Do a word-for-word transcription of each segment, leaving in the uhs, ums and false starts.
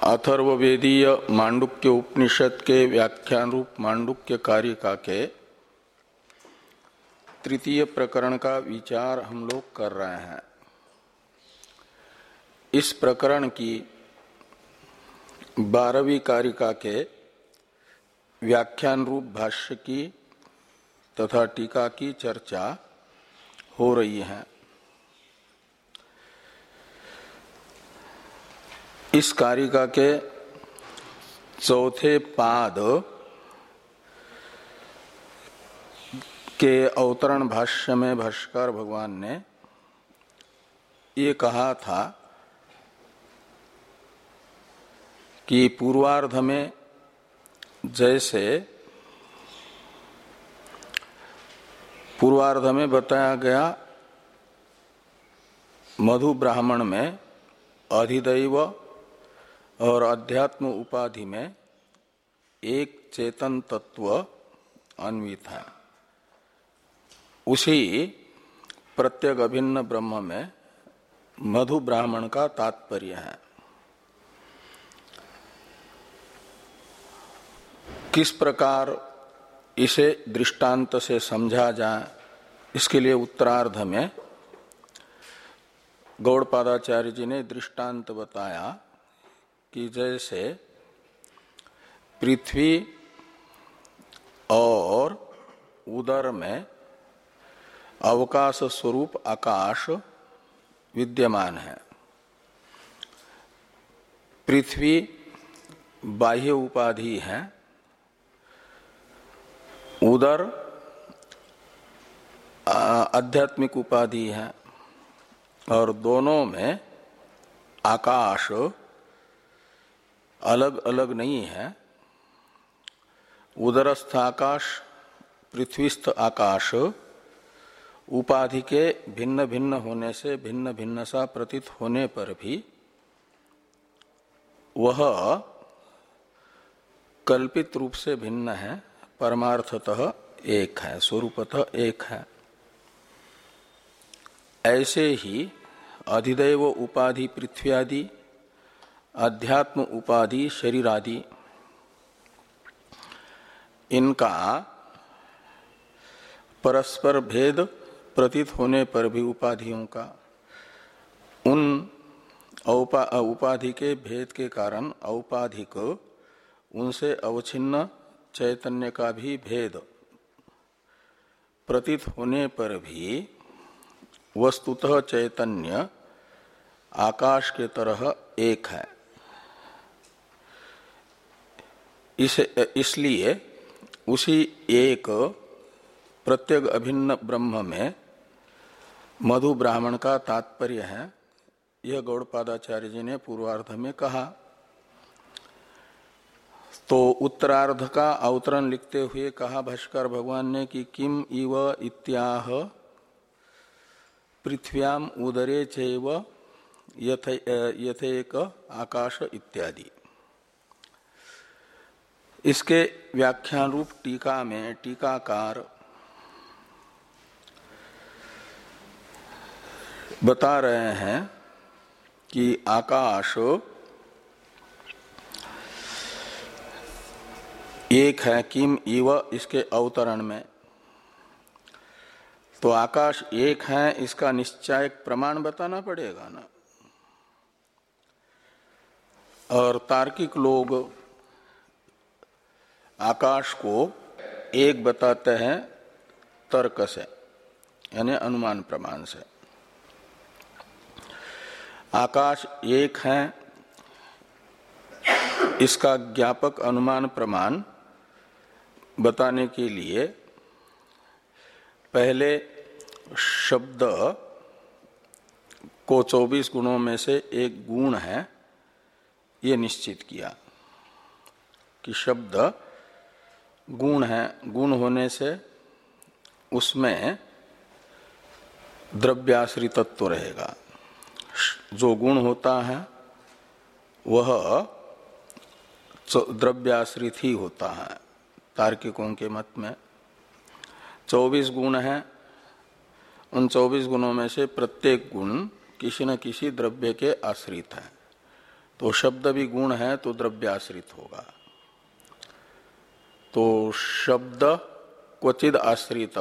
अथर्ववेदीय मांडुक्य उपनिषद के व्याख्यान रूप मांडुक्य कारिका के तृतीय प्रकरण का विचार हम लोग कर रहे हैं। इस प्रकरण की बारहवीं कारिका के व्याख्यान रूप भाष्य की तथा टीका की चर्चा हो रही है। इस कारिका के चौथे पाद के अवतरण भाष्य में भाष्यकार भगवान ने ये कहा था कि पूर्वार्ध में जैसे पूर्वार्ध में बताया गया मधु ब्राह्मण में अधिदैव और अध्यात्म उपाधि में एक चेतन तत्व अन्वित है, उसी प्रत्येक अभिन्न ब्रह्म में मधु ब्राह्मण का तात्पर्य है। किस प्रकार इसे दृष्टांत से समझा जाए, इसके लिए उत्तरार्ध में गौड़पादाचार्य जी ने दृष्टांत बताया कि जैसे पृथ्वी और उदर में अवकाश स्वरूप आकाश विद्यमान है। पृथ्वी बाह्य उपाधि है, उदर आध्यात्मिक उपाधि है, और दोनों में आकाश अलग अलग नहीं है। उदरस्थ आकाश पृथ्वीस्थ आकाश उपाधि के भिन्न भिन्न होने से भिन्न भिन्न सा प्रतीत होने पर भी वह कल्पित रूप से भिन्न है, परमार्थतः एक है, स्वरूपतः एक है। ऐसे ही अधिदैव उपाधि पृथ्वी आदि, अध्यात्म उपाधि शरीर आदि, इनका परस्पर भेद प्रतीत होने पर भी उपाधियों का उन औपा, उपाधि के भेद के कारण औपाधिक उनसे अवच्छिन्न चैतन्य का भी भेद प्रतीत होने पर भी वस्तुतः चैतन्य आकाश के तरह एक है। इस, इसलिए उसी एक प्रत्येक अभिन्न ब्रह्म में मधु ब्राह्मण का तात्पर्य है। यह गौड़पादाचार्य जी ने पूर्वार्ध में कहा। तो उत्तरार्ध का अवतरण लिखते हुए कहा भाष्यकार भगवान ने कि किम इव इत्याह पृथ्व्याम उदरे चैव यथेक आकाश इत्यादि। इसके व्याख्यान रूप टीका में टीकाकार बता रहे हैं कि आकाश एक है किम इव, इसके अवतरण में। तो आकाश एक है, इसका निश्चायक प्रमाण बताना पड़ेगा ना। और तार्किक लोग आकाश को एक बताते हैं तर्क से, यानी अनुमान प्रमाण से। आकाश एक है, इसका ज्ञापक अनुमान प्रमाण बताने के लिए पहले शब्द को चौबीस गुणों में से एक गुण है ये निश्चित किया कि शब्द गुण है। गुण होने से उसमें द्रव्याश्रितत्व रहेगा। जो गुण होता है वह द्रव्याश्रित ही होता है तार्किकों के मत में। चौबीस गुण हैं, उन चौबीस गुणों में से प्रत्येक गुण किसी न किसी द्रव्य के आश्रित है। तो शब्द भी गुण है तो द्रव्याश्रित होगा। तो शब्द क्वचिद आश्रित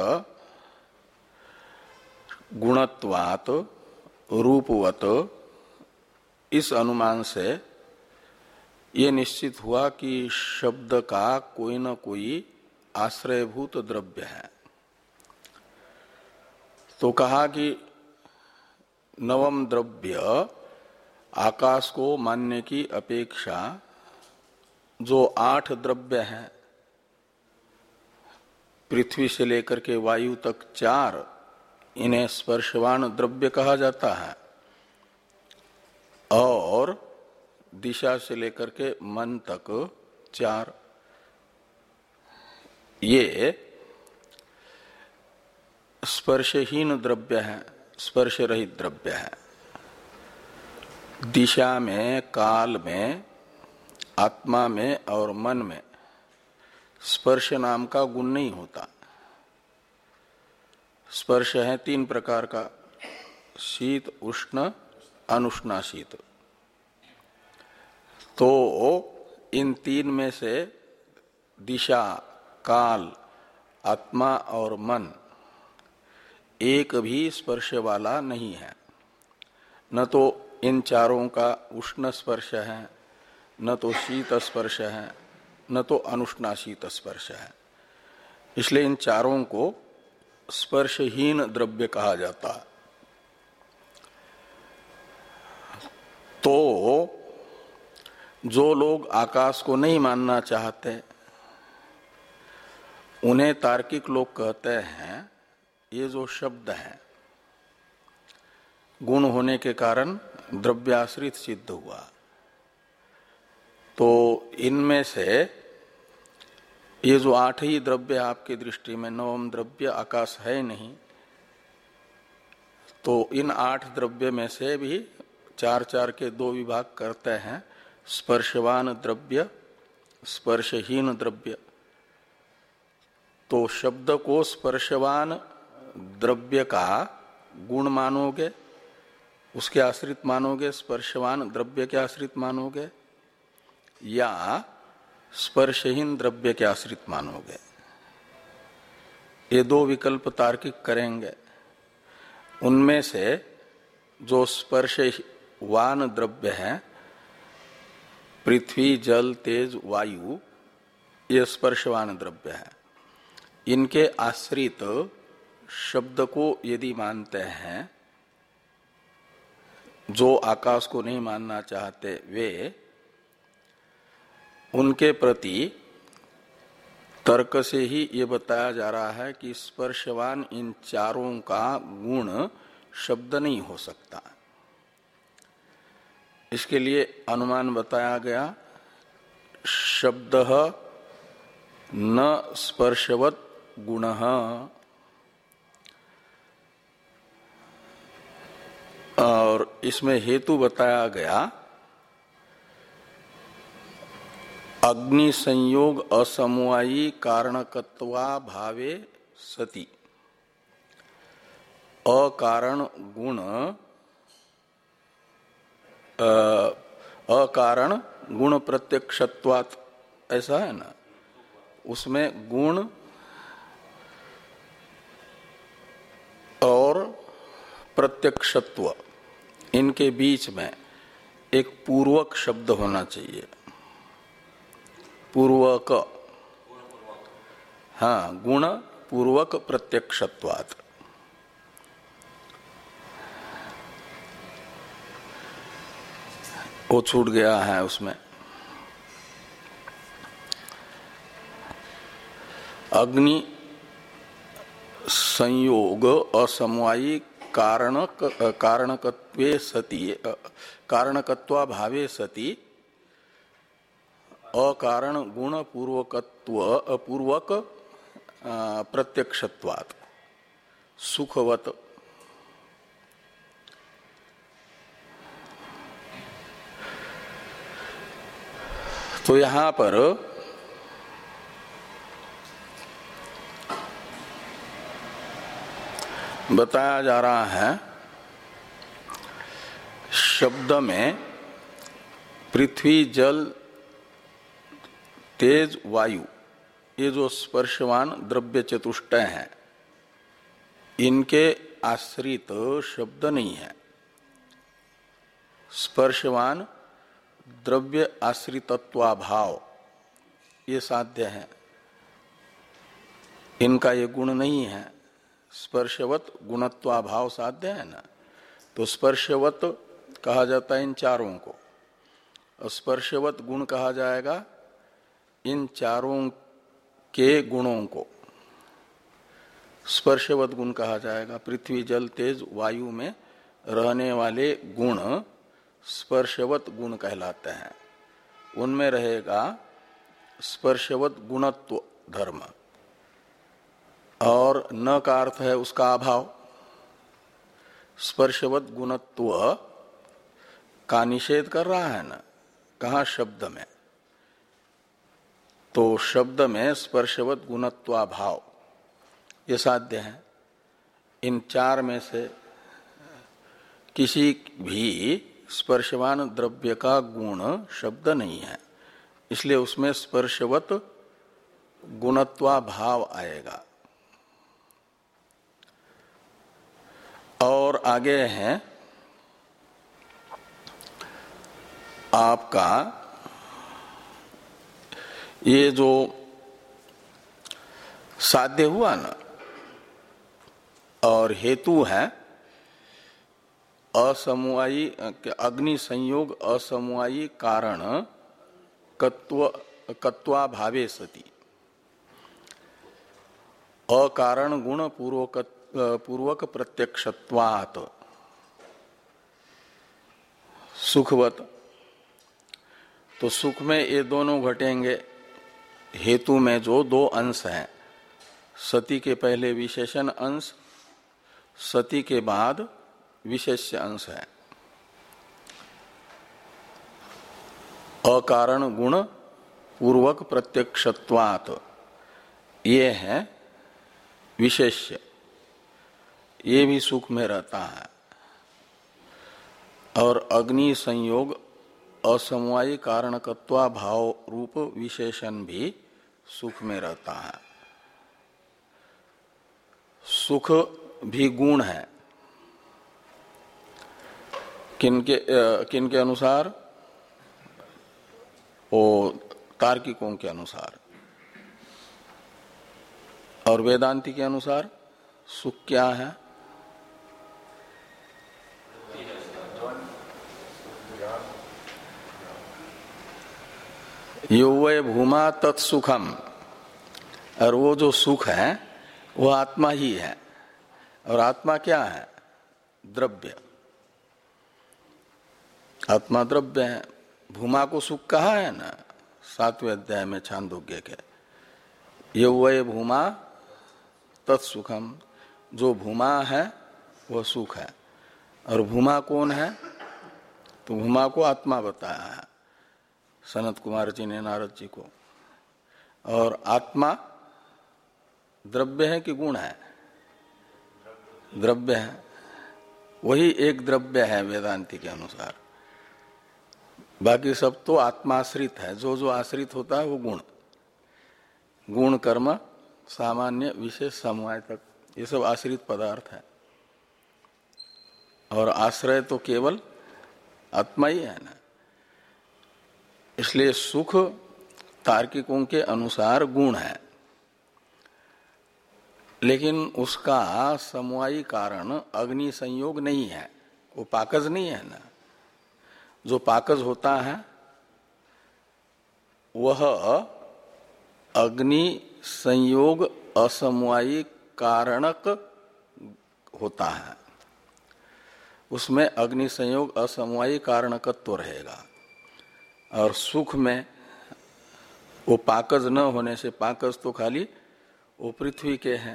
गुणत्वात् रूपवत, इस अनुमान से ये निश्चित हुआ कि शब्द का कोई न कोई आश्रयभूत द्रव्य है। तो कहा कि नवम द्रव्य आकाश को मानने की अपेक्षा जो आठ द्रव्य हैं, पृथ्वी से लेकर के वायु तक चार, इन्हें स्पर्शवान द्रव्य कहा जाता है, और दिशा से लेकर के मन तक चार, ये स्पर्शहीन द्रव्य है, स्पर्श रहित द्रव्य है। दिशा में, काल में, आत्मा में और मन में स्पर्श नाम का गुण नहीं होता। स्पर्श है तीन प्रकार का, शीत, उष्ण, अनुष्णाशीत। तो इन तीन में से दिशा, काल, आत्मा और मन एक भी स्पर्श वाला नहीं है। न तो इन चारों का उष्ण स्पर्श है, न तो शीत स्पर्श है, न तो अनुष्णाशीत स्पर्श है। इसलिए इन चारों को स्पर्शहीन द्रव्य कहा जाता। तो जो लोग आकाश को नहीं मानना चाहते, उन्हें तार्किक लोग कहते हैं ये जो शब्द है गुण होने के कारण द्रव्याश्रित सिद्ध हुआ। तो इनमें से ये जो आठ ही द्रव्य आपकी दृष्टि में, नवम द्रव्य आकाश है नहीं, तो इन आठ द्रव्य में से भी चार चार के दो विभाग करते हैं, स्पर्शवान द्रव्य, स्पर्शहीन द्रव्य। तो शब्द को स्पर्शवान द्रव्य का गुण मानोगे, उसके आश्रित मानोगे, स्पर्शवान द्रव्य के आश्रित मानोगे, या स्पर्शहीन द्रव्य के आश्रित मानोगे। ये दो विकल्प तार्किक करेंगे। उनमें से जो स्पर्शवान द्रव्य है, पृथ्वी, जल, तेज, वायु, ये स्पर्शवान द्रव्य है। इनके आश्रित शब्द को यदि मानते हैं, जो आकाश को नहीं मानना चाहते, वे उनके प्रति तर्क से ही ये बताया जा रहा है कि स्पर्शवान इन चारों का गुण शब्द नहीं हो सकता। इसके लिए अनुमान बताया गया, शब्द न स्पर्शवत गुणः, और इसमें हेतु बताया गया अग्नि संयोग असमवायी कारणकत्वा भावे सति, अकारण गुण अकारण गुण प्रत्यक्षत्वात्, ऐसा है ना। उसमें गुण और प्रत्यक्षत्व, इनके बीच में एक पूर्वक शब्द होना चाहिए। पूर्वक, हाँ, गुण पूर्वक प्रत्यक्षत्वात्। वो छूट गया है उसमें। अग्नि संयोग असमवायी कारण कारणकत्वे सति, कारणकत्वा भावे सति, अकारण गुण पूर्वकत्व पूर्वक प्रत्यक्षत्वात् सुखवत। तो यहां पर बताया जा रहा है, शब्द में पृथ्वी जल तेज वायु, ये जो स्पर्शवान द्रव्य चतुष्टय हैं, इनके आश्रित शब्द नहीं है। स्पर्शवान द्रव्य आश्रितत्वाभाव ये साध्य है, इनका ये गुण नहीं है। स्पर्शवत गुणत्वाभाव साध्य है ना, तो स्पर्शवत कहा जाता है इन चारों को, और स्पर्शवत गुण कहा जाएगा इन चारों के गुणों को। स्पर्शवत गुण कहा जाएगा। पृथ्वी जल तेज वायु में रहने वाले गुण स्पर्शवत गुण कहलाते हैं। उनमें रहेगा स्पर्शवत गुणत्व धर्म, और न का अर्थ है उसका अभाव। स्पर्शवत गुणत्व का निषेध कर रहा है ना, कहाँ? शब्द में। तो शब्द में स्पर्शवत गुणत्वाभाव ये साध्य है। इन चार में से किसी भी स्पर्शवान द्रव्य का गुण शब्द नहीं है, इसलिए उसमें स्पर्शवत गुणत्वाभाव आएगा। और आगे है आपका ये जो साध्य हुआ ना, और हेतु है असमवायी अग्नि संयोग असमवायी कारण कत्व कत्वाभावे सति, अकारण गुण पूर्वक पूर्वक प्रत्यक्षत्वात् सुखवत। तो सुख में ये दोनों घटेंगे। हेतु में जो दो अंश हैं, सति के पहले विशेषण अंश, सति के बाद विशेष्य अंश है। अकारण गुण पूर्वक प्रत्यक्षत्वात् ये है विशेष्य, ये भी सुख में रहता है। और अग्नि संयोग असमवायी कारणकत्वा भाव रूप विशेषण भी सुख में रहता है। सुख भी गुण है। किनके किनके अनुसार? ओ तार्किकों के अनुसार। और वेदांती के अनुसार सुख क्या है? यो वै भूमा तत्सुखम, और वो जो सुख है वो आत्मा ही है। और आत्मा क्या है? द्रव्य। आत्मा द्रव्य है। भूमा को सुख कहा है ना सातवें अध्याय में छांदोग्य के, यो वै भूमा तत्सुखम, जो भूमा है वह सुख है। और भूमा कौन है? तो भूमा को आत्मा बताया है सनत कुमार जी ने नारद जी को। और आत्मा द्रव्य है कि गुण है? द्रव्य है। वही एक द्रव्य है वेदांति के अनुसार। बाकी सब तो आत्माश्रित है। जो जो आश्रित होता है वो गुण, गुण कर्म सामान्य विशेष समवाय तक, ये सब आश्रित पदार्थ है। और आश्रय तो केवल आत्मा ही है ना। इसलिए सुख तार्किकों के अनुसार गुण है, लेकिन उसका समवायी कारण अग्नि संयोग नहीं है। वो पाकज नहीं है ना। जो पाकज होता है वह अग्नि संयोग असमवायी कारणक होता है। उसमें अग्नि संयोग असमवायी कारणकत्व रहेगा। और सुख में वो पाकज न होने से, पाकज तो खाली वो पृथ्वी के हैं।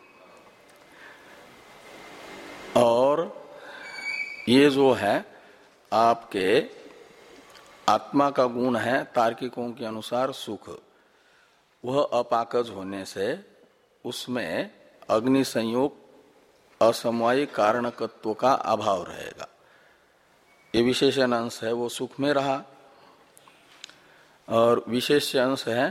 और ये जो है आपके आत्मा का गुण है तार्किकों के अनुसार सुख, वह अपाकज होने से उसमें अग्नि संयोग असमवायी कारणकत्व का अभाव रहेगा। ये विशेषण अंश है, वो सुख में रहा। और विशेष्य अंश है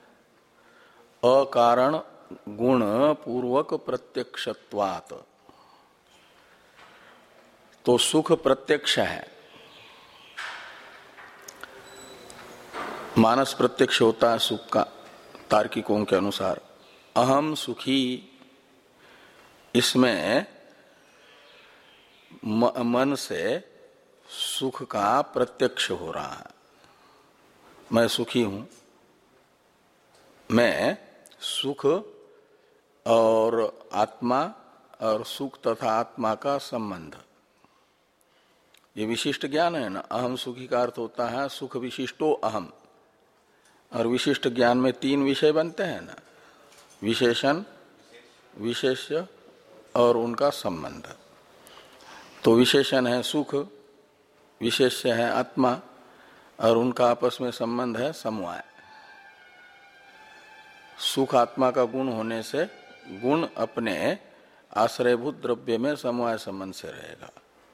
अकारण गुण पूर्वक प्रत्यक्षत्वात्। तो सुख प्रत्यक्ष है, मानस प्रत्यक्ष होता है सुख का तार्किकों के अनुसार। अहम सुखी, इसमें मन से सुख का प्रत्यक्ष हो रहा है। मैं सुखी हूं, मैं सुख और आत्मा और सुख तथा आत्मा का संबंध, ये विशिष्ट ज्ञान है ना। अहम सुखी का अर्थ होता है सुख विशिष्टो अहम, और विशिष्ट ज्ञान में तीन विषय बनते हैं ना, विशेषण, विशेष्य और उनका संबंध। तो विशेषण है सुख, विशेष्य है आत्मा, और उनका आपस में संबंध है समवाय। सुख आत्मा का गुण होने से गुण अपने आश्रयभूत द्रव्य में समवाय संबंध से रहेगा।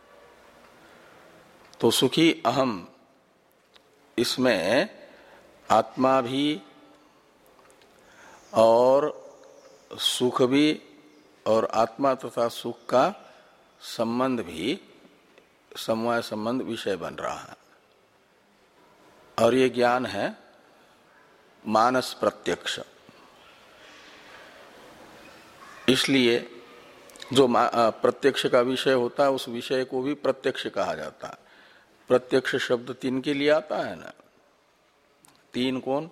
तो सुखी अहम, इसमें आत्मा भी और सुख भी और आत्मा तथा सुख का संबंध भी समवाय संबंध विषय बन रहा है। और ये ज्ञान है मानस प्रत्यक्ष। इसलिए जो प्रत्यक्ष का विषय होता है उस विषय को भी प्रत्यक्ष कहा जाता है। प्रत्यक्ष शब्द तीन के लिए आता है ना। तीन कौन?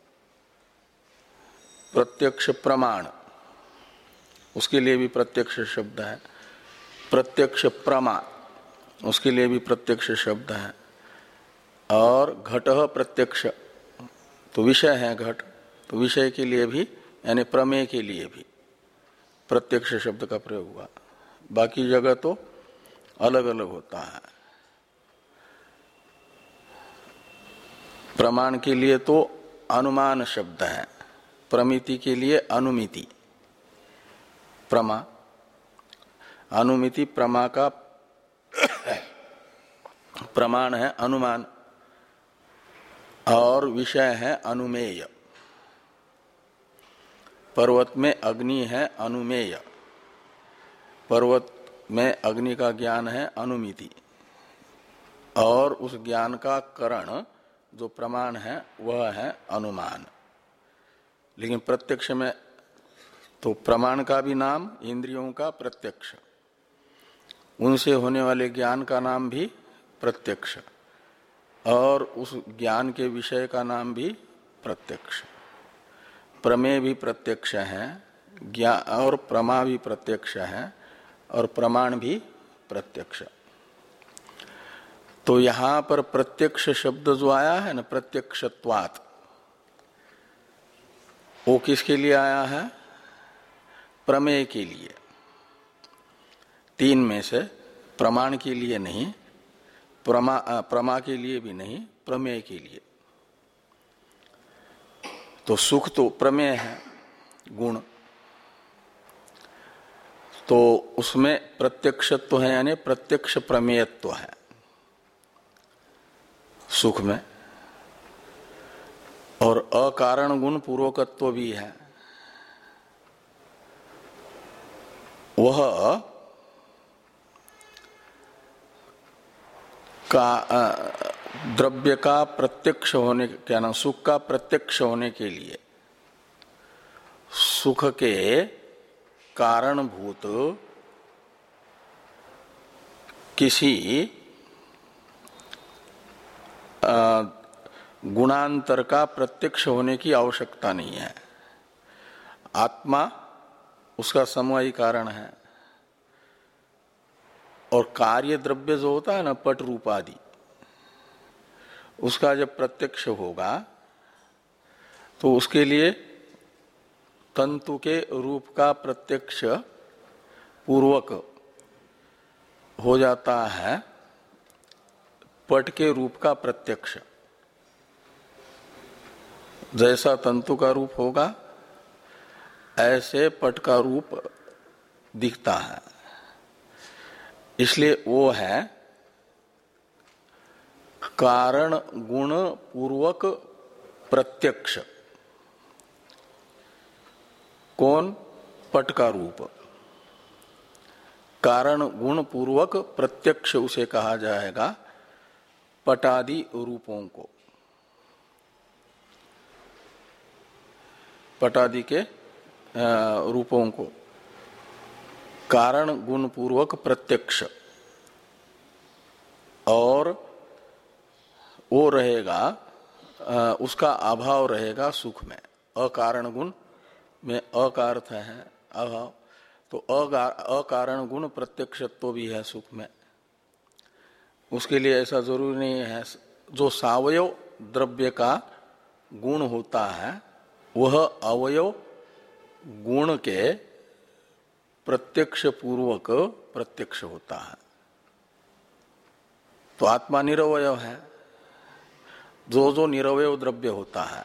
प्रत्यक्ष प्रमाण, उसके लिए भी प्रत्यक्ष शब्द है। प्रत्यक्ष प्रमा, उसके लिए भी प्रत्यक्ष शब्द है। और घटः प्रत्यक्ष, तो विषय है घट, तो विषय के लिए भी यानी प्रमेय के लिए भी प्रत्यक्ष शब्द का प्रयोग हुआ। बाकी जगह तो अलग अलग होता है। प्रमाण के लिए तो अनुमान शब्द है, प्रमिति के लिए अनुमिति। प्रमा, अनुमिति प्रमा का प्रमाण है अनुमान, और विषय है अनुमेय। पर्वत में अग्नि है अनुमेय, पर्वत में अग्नि का ज्ञान है अनुमिति, और उस ज्ञान का करण जो प्रमाण है वह है अनुमान। लेकिन प्रत्यक्ष में तो प्रमाण का भी नाम इंद्रियों का प्रत्यक्ष, उनसे होने वाले ज्ञान का नाम भी प्रत्यक्ष, और उस ज्ञान के विषय का नाम भी प्रत्यक्ष। प्रमेय भी प्रत्यक्ष है, ज्ञान और प्रमा भी प्रत्यक्ष है, और प्रमाण भी प्रत्यक्ष। तो यहां पर प्रत्यक्ष शब्द जो आया है ना, प्रत्यक्षत्वात्, वो किसके लिए आया है? प्रमेय के लिए। तीन में से प्रमाण के लिए नहीं, प्रमा प्रमा के लिए भी नहीं, प्रमेय के लिए। तो सुख तो प्रमेय है गुण, तो उसमें प्रत्यक्षत्व है यानी प्रत्यक्ष प्रमेयत्व है सुख में, और अकारण गुण पूर्वकत्व भी है। वह का द्रव्य का प्रत्यक्ष होने, क्या नाम, सुख का प्रत्यक्ष होने के लिए सुख के कारणभूत किसी गुणांतर का प्रत्यक्ष होने की आवश्यकता नहीं है। आत्मा उसका समवायी कारण है, और कार्य द्रव्य जो होता है ना, पट रूप आदि, उसका जब प्रत्यक्ष होगा तो उसके लिए तंतु के रूप का प्रत्यक्ष पूर्वक हो जाता है पट के रूप का प्रत्यक्ष। जैसा तंतु का रूप होगा ऐसे पट का रूप दिखता है, इसलिए वो है कारण गुण पूर्वक प्रत्यक्ष, कौन? पट का रूप। कारण गुण पूर्वक प्रत्यक्ष उसे कहा जाएगा पटादि रूपों को, पटादि के रूपों को कारण गुण पूर्वक प्रत्यक्ष, और वो रहेगा, उसका अभाव रहेगा सुख में। अकारण गुण में अ का अर्थ है अभाव, तो अकारण गुण प्रत्यक्षत्व भी है सुख में। उसके लिए ऐसा जरूरी नहीं है, जो सावयव द्रव्य का गुण होता है वह अवयव गुण के प्रत्यक्ष पूर्वक प्रत्यक्ष होता है। तो आत्मा निरवयव है, जो जो निरवयव द्रव्य होता है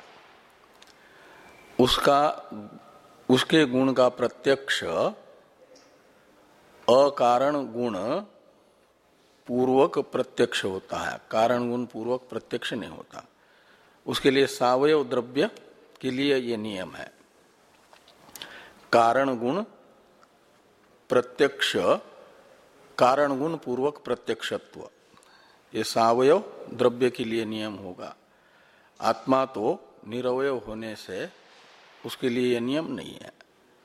उसका उसके गुण का प्रत्यक्ष अकारण गुण पूर्वक प्रत्यक्ष होता है, कारण गुण पूर्वक प्रत्यक्ष नहीं होता। उसके लिए सावयव द्रव्य के लिए ये नियम है, कारण गुण प्रत्यक्ष, कारण गुण पूर्वक प्रत्यक्षत्व, ये सावयव द्रव्य के लिए नियम होगा। आत्मा तो निरवयव होने से उसके लिए यह नियम नहीं है।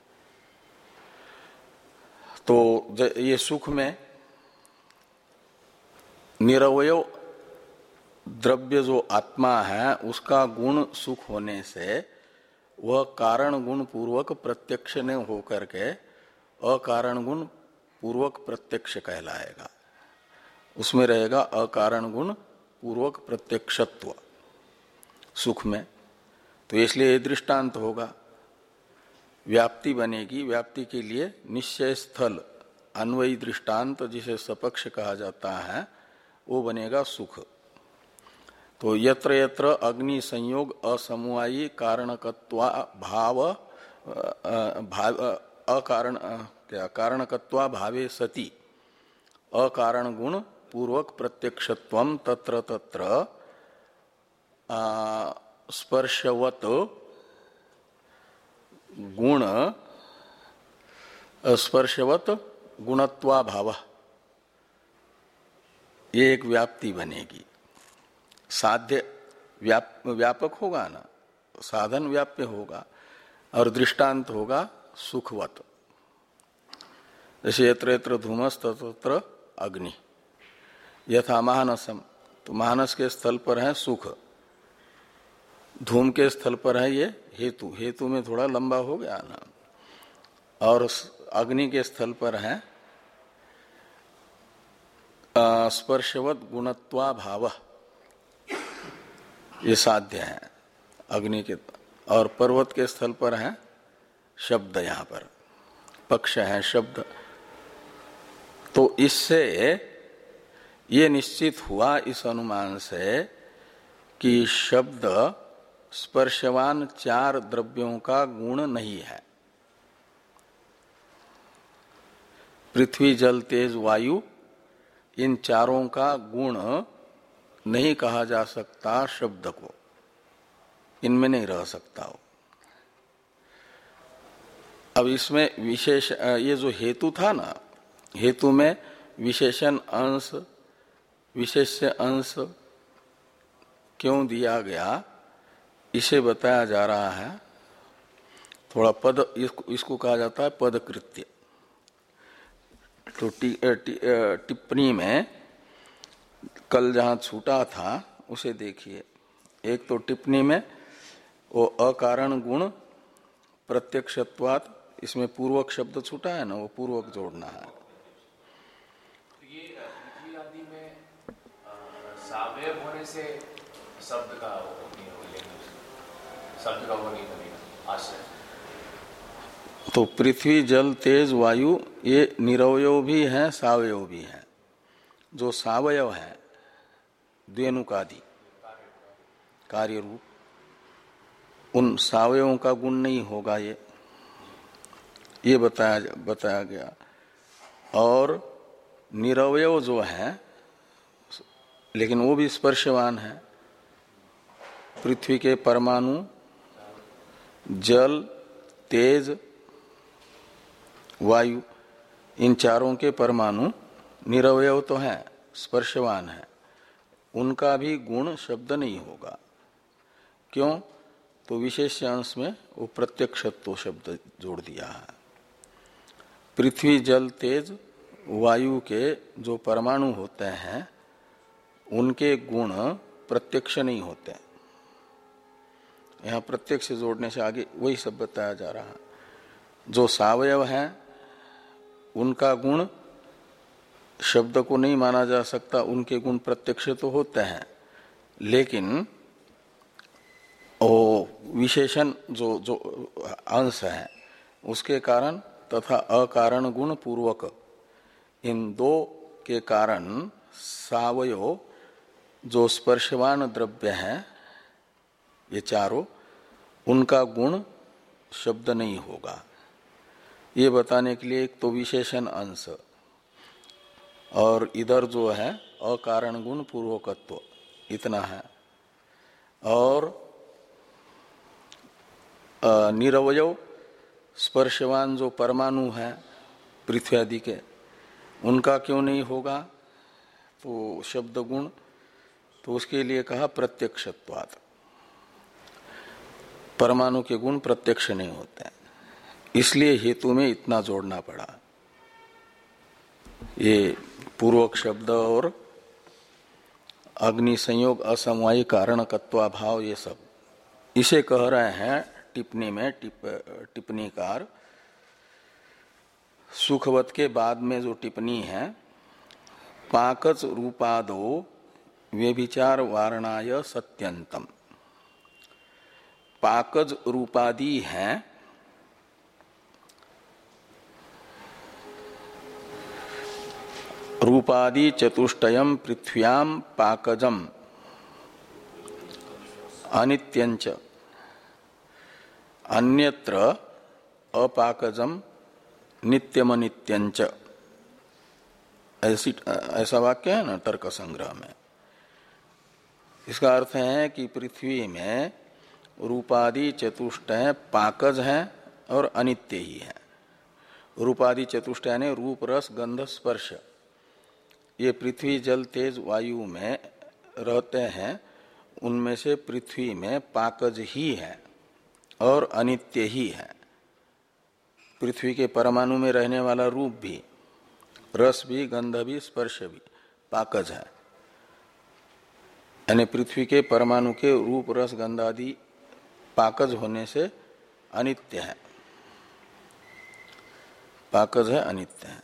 तो ये सुख में निरवयव द्रव्य जो आत्मा है उसका गुण सुख होने से वह कारण गुण पूर्वक प्रत्यक्ष न होकर के अकारण गुण पूर्वक प्रत्यक्ष कहलाएगा, उसमें रहेगा अकारण गुण पूर्वक प्रत्यक्षत्व सुख में। तो इसलिए दृष्टांत होगा, व्याप्ति बनेगी, व्याप्ति के लिए निश्चय स्थल अन्वयी दृष्टांत जिसे सपक्ष कहा जाता है वो बनेगा सुख। तो यत्र यत्र अग्नि संयोग असमवायी कारणकत्वा भाव भाव अकारण क्या कारणकत्वा भावे सति अकारण गुण पूर्वक प्रत्यक्षत्वम तत्र तत्र स्पर्शवत गुण स्पर्शवत गुणत्वा भाव, ये एक व्याप्ति बनेगी। साध्य व्याप, व्यापक होगा ना, साधन व्याप्य होगा, और दृष्टांत होगा सुखवत। जैसे यत्र यत्र धूमस तत्र अग्नि, यथा महानसम, तो महानस के स्थल पर है सुख, धूम के स्थल पर है ये हेतु, हेतु में थोड़ा लंबा हो गया ना, और अग्नि के स्थल पर है स्पर्शवत गुणत्वा भाव, ये साध्य है अग्नि के, और पर्वत के स्थल पर है शब्द, यहाँ पर पक्ष है शब्द। तो इससे ये निश्चित हुआ इस अनुमान से कि शब्द स्पर्शवान चार द्रव्यों का गुण नहीं है। पृथ्वी जल तेज वायु इन चारों का गुण नहीं कहा जा सकता शब्द को, इनमें नहीं रह सकता हो। अब इसमें विशेष ये जो हेतु था ना, हेतु में विशेषण अंश विशेष्य अंश क्यों दिया गया इसे बताया जा रहा है। थोड़ा पद इसको, इसको कहा जाता है पद कृत्य। तो टिप्पणी में कल जहां छूटा था उसे देखिए। एक तो टिप्पणी में वो अकारण गुण प्रत्यक्षत्वात्, इसमें पूर्वक शब्द छूटा है ना, वो पूर्वक जोड़ना है। तो ये पृथ्वी आदि में सावयव होने से शब्द का शब्द का वो नहीं बनेगा आश्रय। तो पृथ्वी जल तेज वायु ये निरवयव भी हैं सावयव भी हैं। जो सावयव है द्वेनुकादि कार्य रूप, उन सावयवों का गुण नहीं होगा ये ये बताया बताया गया। और निरवयव जो है लेकिन वो भी स्पर्शवान है, पृथ्वी के परमाणु, जल, तेज, वायु, इन चारों के परमाणु निरवयव तो हैं, स्पर्शवान है, उनका भी गुण शब्द नहीं होगा। क्यों? तो विशेष अंश में वो प्रत्यक्षत्व शब्द जोड़ दिया है। पृथ्वी, जल, तेज, वायु के जो परमाणु होते हैं उनके गुण प्रत्यक्ष नहीं होते। यहाँ प्रत्यक्ष जोड़ने से आगे वही सब बताया जा रहा है। जो सावयव है उनका गुण शब्द को नहीं माना जा सकता, उनके गुण प्रत्यक्ष तो होते हैं, लेकिन ओ विशेषण जो जो अंश है उसके कारण तथा अकारण गुण पूर्वक, इन दो के कारण सावयव जो स्पर्शवान द्रव्य हैं ये चारों, उनका गुण शब्द नहीं होगा। ये बताने के लिए एक तो विशेषण अंश और इधर जो है अकारण गुण पूर्वकत्व, इतना है। और निरवयव स्पर्शवान जो परमाणु है पृथ्वी आदि के, उनका क्यों नहीं होगा? तो शब्द गुण, तो उसके लिए कहा प्रत्यक्षत्वात्, परमाणु के गुण प्रत्यक्ष नहीं होते हैं, इसलिए हेतु में इतना जोड़ना पड़ा। ये पूर्वक शब्द और अग्नि संयोग, असमवायी कारणकत्वाभाव, ये सब इसे कह रहे हैं टिप्पणी में टिप, टिप्पणीकार। सुखवत के बाद में जो टिप्पणी है, पाकच रूपादो व्यभिचार वारणाय सत्यंतम, पाकज रूपादि हैं रूपादि चतुष्टयम पृथ्व्याम पाकजम अनित्यंच अन्यत्र अपाकजम नित्यमनित्यंच, ऐसी ऐसा वाक्य है ना तर्क संग्रह में। इसका अर्थ है कि पृथ्वी में रूपादि चतुष्टय पाकज हैं और अनित्य ही है। रूपादि चतुष्टय ने रूप, रस, गंध, स्पर्श, ये पृथ्वी, जल, तेज, वायु में रहते हैं, उनमें से पृथ्वी में पाकज ही है और अनित्य ही है। पृथ्वी के परमाणु में रहने वाला रूप भी, रस भी, गंध भी, स्पर्श भी पाकज है। यानी पृथ्वी के परमाणु के रूप, रस, गंध आदि पाकज होने से अनित्य है, पाकज है, अनित्य है।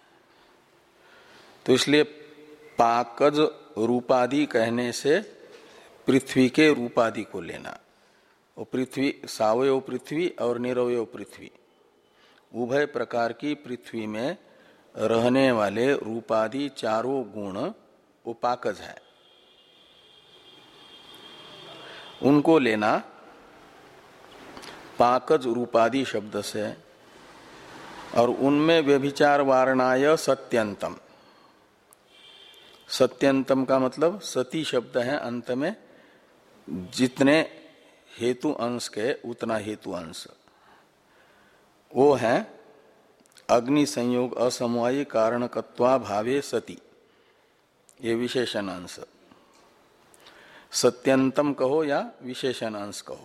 तो इसलिए पाकज रूपादि कहने से पृथ्वी के रूपादि को लेना। वो पृथ्वी, सावयव पृथ्वी और निरवयव पृथ्वी, उभय प्रकार की पृथ्वी में रहने वाले रूपादि चारों गुण वो पाकज है, उनको लेना पाकज रूपादि शब्द से। और उनमें व्यभिचार वारणाय सत्यंतम, सत्यंतम का मतलब सती शब्द है, अंत में जितने हेतु अंश के उतना हेतु अंश, वो है अग्नि संयोग असमवायी कारणकत्वा भावे सती, ये विशेषण अंश। सत्यंतम कहो या विशेषण अंश कहो,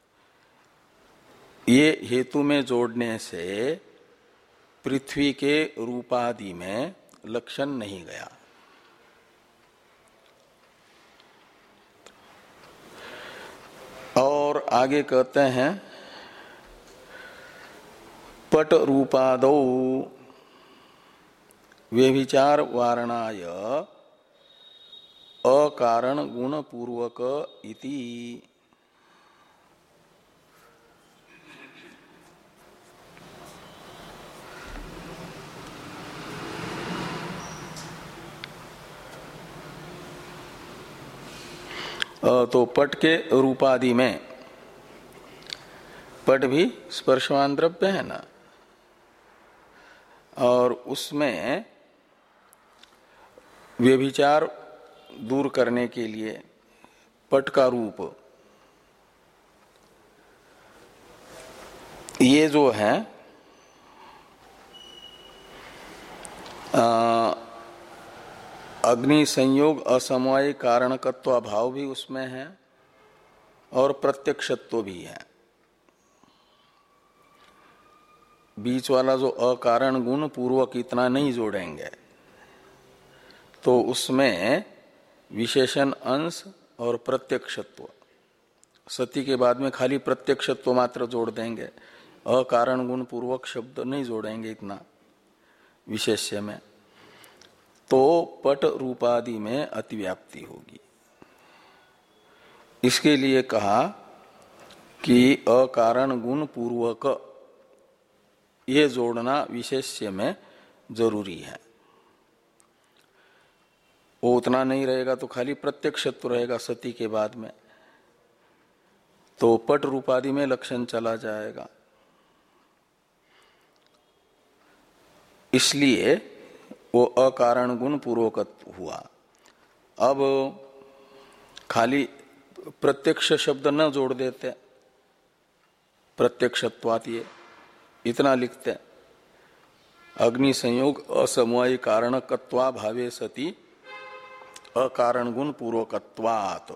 ये हेतु में जोड़ने से पृथ्वी के रूपादि में लक्षण नहीं गया। और आगे कहते हैं पट रूपादौ व्यभिचार वारणाय अकारण गुण पूर्वक इति। तो पट के रूपादि में, पट भी स्पर्शवान द्रव्य है ना, और उसमें व्यभिचार दूर करने के लिए पट का रूप ये जो है अग्नि संयोग असमवाय कारणकत्व भाव भी उसमें है और प्रत्यक्षत्व भी है। बीच वाला जो अकारण गुण पूर्वक इतना नहीं जोड़ेंगे तो उसमें विशेषण अंश और प्रत्यक्षत्व, सती के बाद में खाली प्रत्यक्षत्व मात्र जोड़ देंगे, अकारण गुण पूर्वक शब्द नहीं जोड़ेंगे इतना विशेष्य में, तो पट रूपादि में अतिव्याप्ति होगी। इसके लिए कहा कि अकारण गुण पूर्वक ये जोड़ना विशेष्य में जरूरी है। वो उतना नहीं रहेगा तो खाली प्रत्यक्षत्व रहेगा सती के बाद में, तो पट रूपादि में लक्षण चला जाएगा। इसलिए वो अकारण गुण पूर्वकत्व हुआ। अब खाली प्रत्यक्ष शब्द न जोड़ देते, प्रत्यक्षत्वात् ये इतना लिखते, अग्नि संयोग असमवायी कारणकत्वा भावे सति अकारण गुण पूर्वकत्वात्,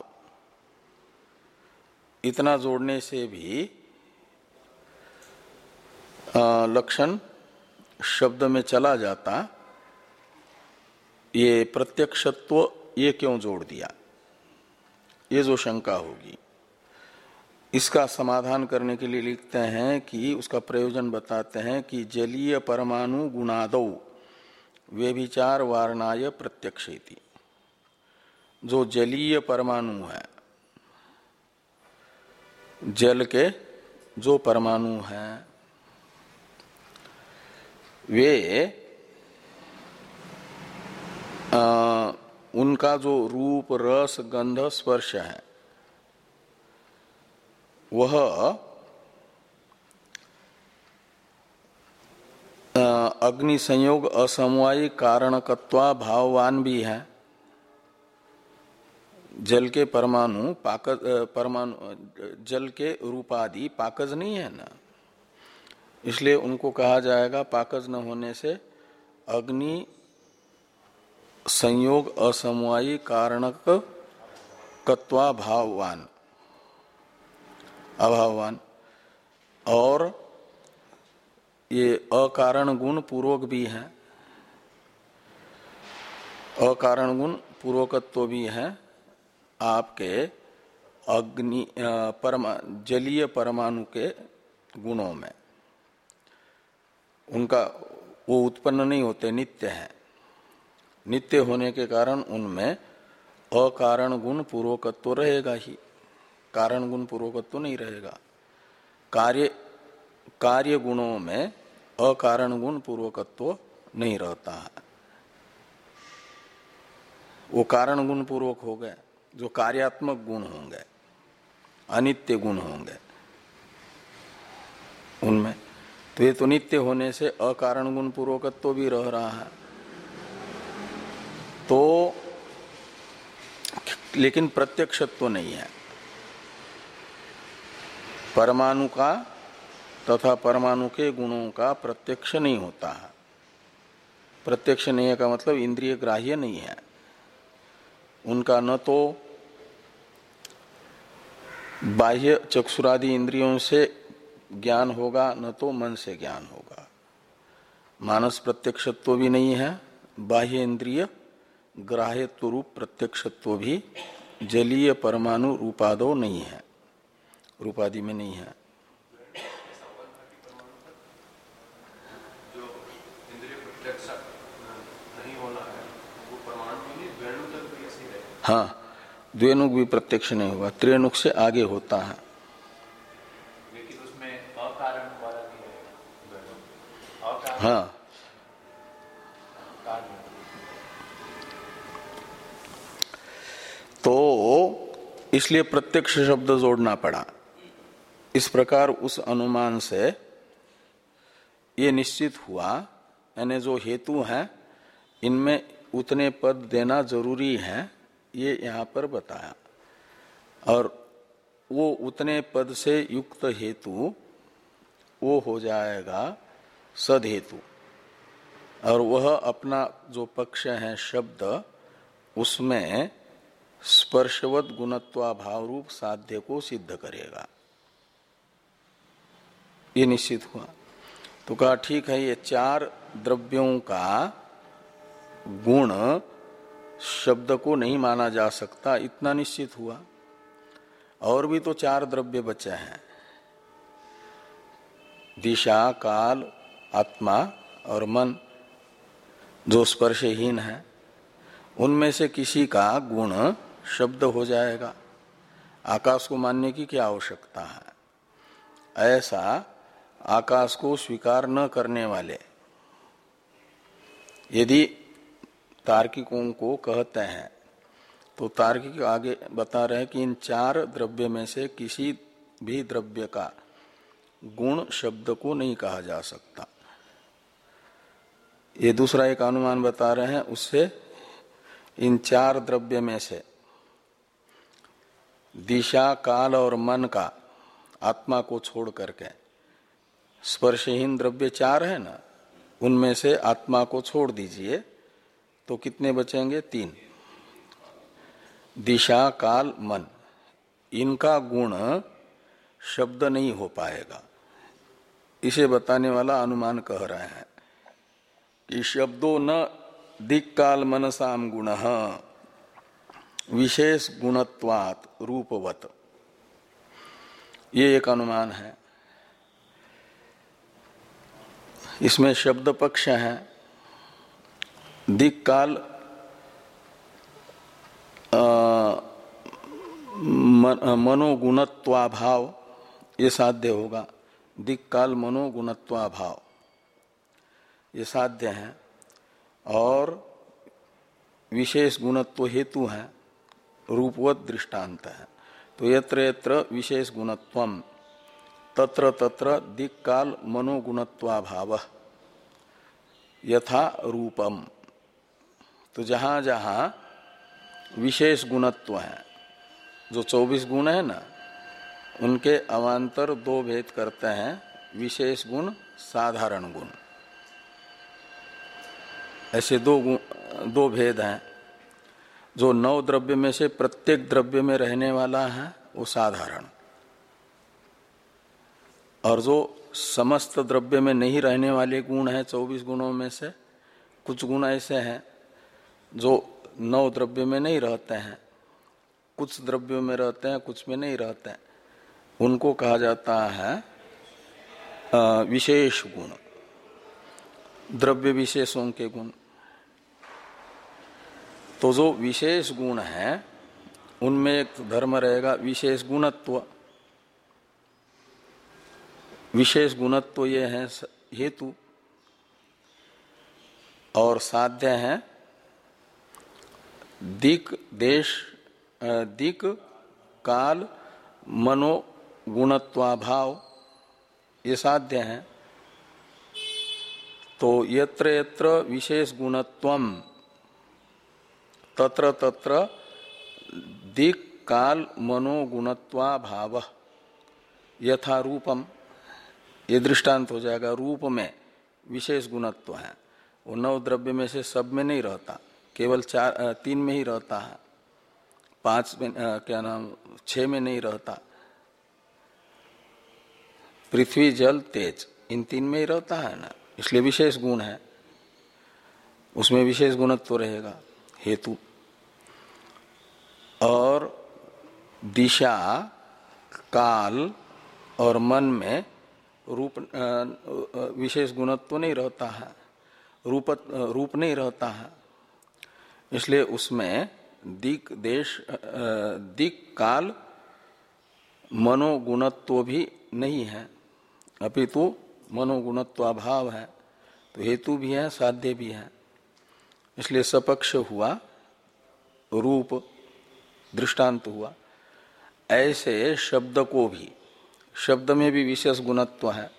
इतना जोड़ने से भी लक्षण शब्द में चला जाता। ये प्रत्यक्षत्व ये क्यों जोड़ दिया, ये जो शंका होगी, इसका समाधान करने के लिए लिखते हैं कि उसका प्रयोजन बताते हैं कि जलीय परमाणु गुणादौ व्यभिचार वारणाय प्रत्यक्षेति। जो जलीय परमाणु है, जल के जो परमाणु हैं, वे आ, उनका जो रूप रस गंध स्पर्श है वह अग्नि संयोग असमवायी कारणकत्वा भाववान भी है। जल के परमाणु पाकज परमाणु जल के रूपादि पाकज नहीं है ना, इसलिए उनको कहा जाएगा पाकज न होने से अग्नि संयोग असमवायी कारणक कत्वा भाववान अभाववान। और ये अकारण गुण पूर्वक भी है, अकारण गुण पूर्वकत्व भी है आपके अग्नि परमा जलीय परमाणु के गुणों में। उनका वो उत्पन्न नहीं होते, नित्य है। नित्य होने के कारण उनमें अकारण गुण पूर्वकत्व रहेगा ही, कारण गुण पूर्वकत्व नहीं रहेगा। कार्य कार्य गुणों में अकारण गुण पूर्वकत्व नहीं रहता है, वो कारण गुण पूर्वक हो गए। जो कार्यात्मक गुण होंगे, अनित्य गुण होंगे उनमें, तो ये तो नित्य होने से अकारण गुण पूर्वकत्व भी रह रहा है। तो लेकिन प्रत्यक्षत्व नहीं है परमाणु का, तथा परमाणु के गुणों का प्रत्यक्ष नहीं होता है। प्रत्यक्ष नहीं है का मतलब इंद्रिय ग्राह्य नहीं है उनका, न तो बाह्य चक्षुरादि इंद्रियों से ज्ञान होगा न तो मन से ज्ञान होगा। मानस प्रत्यक्षत्व भी नहीं है, बाह्य इंद्रिय ग्राह्यत्व रूप प्रत्यक्षत्व भी जलीय परमाणु रूपादो नहीं है, रूपादि में नहीं है। हाँ, द्वेनुक भी प्रत्यक्ष नहीं होगा, त्रेनुक से आगे होता है। लेकिन उसमें अकारण वाला नहीं रहेगा। हाँ, तो इसलिए प्रत्यक्ष शब्द जोड़ना पड़ा। इस प्रकार उस अनुमान से ये निश्चित हुआ, यानी जो हेतु हैं इनमें उतने पद देना जरूरी है, ये यहाँ पर बताया। और वो उतने पद से युक्त हेतु वो हो जाएगा सदहेतु, और वह अपना जो पक्ष है शब्द उसमें स्पर्शवत गुणत्वाभाव रूप साध्य को सिद्ध करेगा। ये निश्चित हुआ। तो कहा ठीक है, ये चार द्रव्यों का गुण शब्द को नहीं माना जा सकता, इतना निश्चित हुआ। और भी तो चार द्रव्य बचे हैं, दिशा, काल, आत्मा और मन, जो स्पर्शहीन है। उनमें से किसी का गुण शब्द हो जाएगा, आकाश को मानने की क्या आवश्यकता है। ऐसा आकाश को स्वीकार न करने वाले यदि तार्किकों को कहते हैं, तो तार्किक आगे बता रहे हैं कि इन चार द्रव्य में से किसी भी द्रव्य का गुण शब्द को नहीं कहा जा सकता। ये दूसरा एक अनुमान बता रहे हैं, उससे इन चार द्रव्य में से दिशा, काल और मन का आत्मा को छोड़ करके, स्पर्शहीन द्रव्य चार है ना, उनमें से आत्मा को छोड़ दीजिए तो कितने बचेंगे? तीन। दिशा, काल, मन, इनका गुण शब्द नहीं हो पाएगा। इसे बताने वाला अनुमान कह रहे हैं कि शब्दों न दिक् काल मनसाम गुण विशेष गुणत्वात् रूपवत, ये एक अनुमान है। इसमें शब्द पक्ष है, दिक् काल मनोगुणत्वाभाव, ये साध्य होगा। दिक् काल मनोगुणत्वाभाव ये साध्य है, और विशेष गुणत्व हेतु है, रूपवत दृष्टांत है। तो यत्र यत्र विशेष गुणत्वम तत्र तत्र दिक् काल मनोगुणत्वाभाव यथा रूपम। तो जहां जहां विशेष गुणत्व है, जो चौबीस गुण है ना, उनके अवान्तर दो भेद करते हैं, विशेष गुण, साधारण गुण। ऐसे दो गुण, दो भेद हैं। जो नौ द्रव्य में से प्रत्येक द्रव्य में रहने वाला है वो साधारण, और जो समस्त द्रव्य में नहीं रहने वाले गुण हैं, चौबीस गुणों में से कुछ गुण ऐसे हैं जो नौ द्रव्य में नहीं रहते हैं, कुछ द्रव्यों में रहते हैं, कुछ में नहीं रहते हैं, उनको कहा जाता है विशेष गुण, द्रव्य विशेषों के गुण। तो जो विशेष गुण है उनमें एक धर्म रहेगा विशेष गुणत्व। विशेष गुणत्व ये है हेतु, और साध्य है दिक् देश दिक् काल मनो गुणत्वाभाव, ये साध्य है। तो यत्र यत्र विशेष गुणत्वम तत्र तत्र दिक् काल मनो गुणत्वाभाव यथा रूपम, ये दृष्टांत हो जाएगा। रूप में विशेष गुणत्व है, वो नौ द्रव्य में से सब में नहीं रहता, केवल चार तीन में ही रहता है, पांच में आ, क्या नाम छह में नहीं रहता। पृथ्वी, जल, तेज, इन तीन में ही रहता है ना, इसलिए विशेष गुण है, उसमें विशेष गुणत्व रहेगा हेतु। और दिशा, काल और मन में रूप विशेष गुणत्व नहीं रहता है, रूप रूप नहीं रहता है, इसलिए उसमें दिक् देश दिक् काल मनोगुणत्व भी नहीं है, अपितु मनोगुणत्वाभाव है। तो हेतु भी है, साध्य भी है, इसलिए सपक्ष हुआ, रूप दृष्टांत हुआ। ऐसे शब्द को भी, शब्द में भी विशेष गुणत्व है,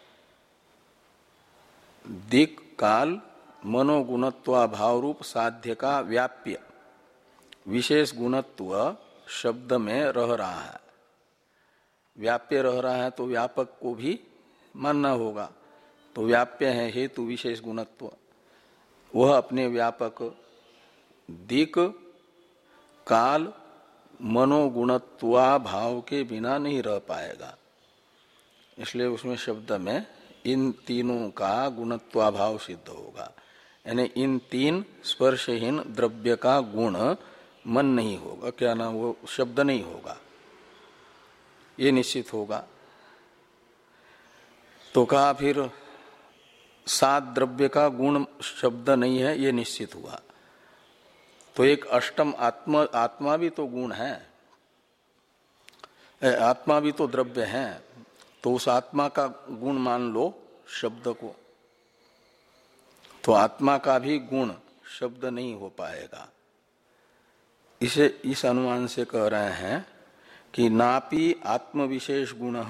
दिक् काल मनोगुणत्वाभाव रूप साध्य का व्याप्य विशेष गुणत्व शब्द में रह रहा है, व्याप्य रह रहा है, तो व्यापक को भी मानना होगा। तो व्याप्य है हेतु विशेष गुणत्व, वह अपने व्यापक दिक काल मनोगुणत्वा भाव के बिना नहीं रह पाएगा। इसलिए उसमें शब्द में इन तीनों का गुणत्वाभाव सिद्ध होगा, यानी इन तीन स्पर्शहीन द्रव्य का गुण मन नहीं होगा, क्या ना वो शब्द नहीं होगा, ये निश्चित होगा। तो कहा फिर सात द्रव्य का गुण शब्द नहीं है, ये निश्चित हुआ। तो एक अष्टम आत्मा आत्मा भी तो गुण है, आत्मा भी तो द्रव्य है, तो उस आत्मा का गुण मान लो शब्द को, तो आत्मा का भी गुण शब्द नहीं हो पाएगा। इसे इस अनुमान से कह रहे हैं कि नापि आत्म विशेष गुण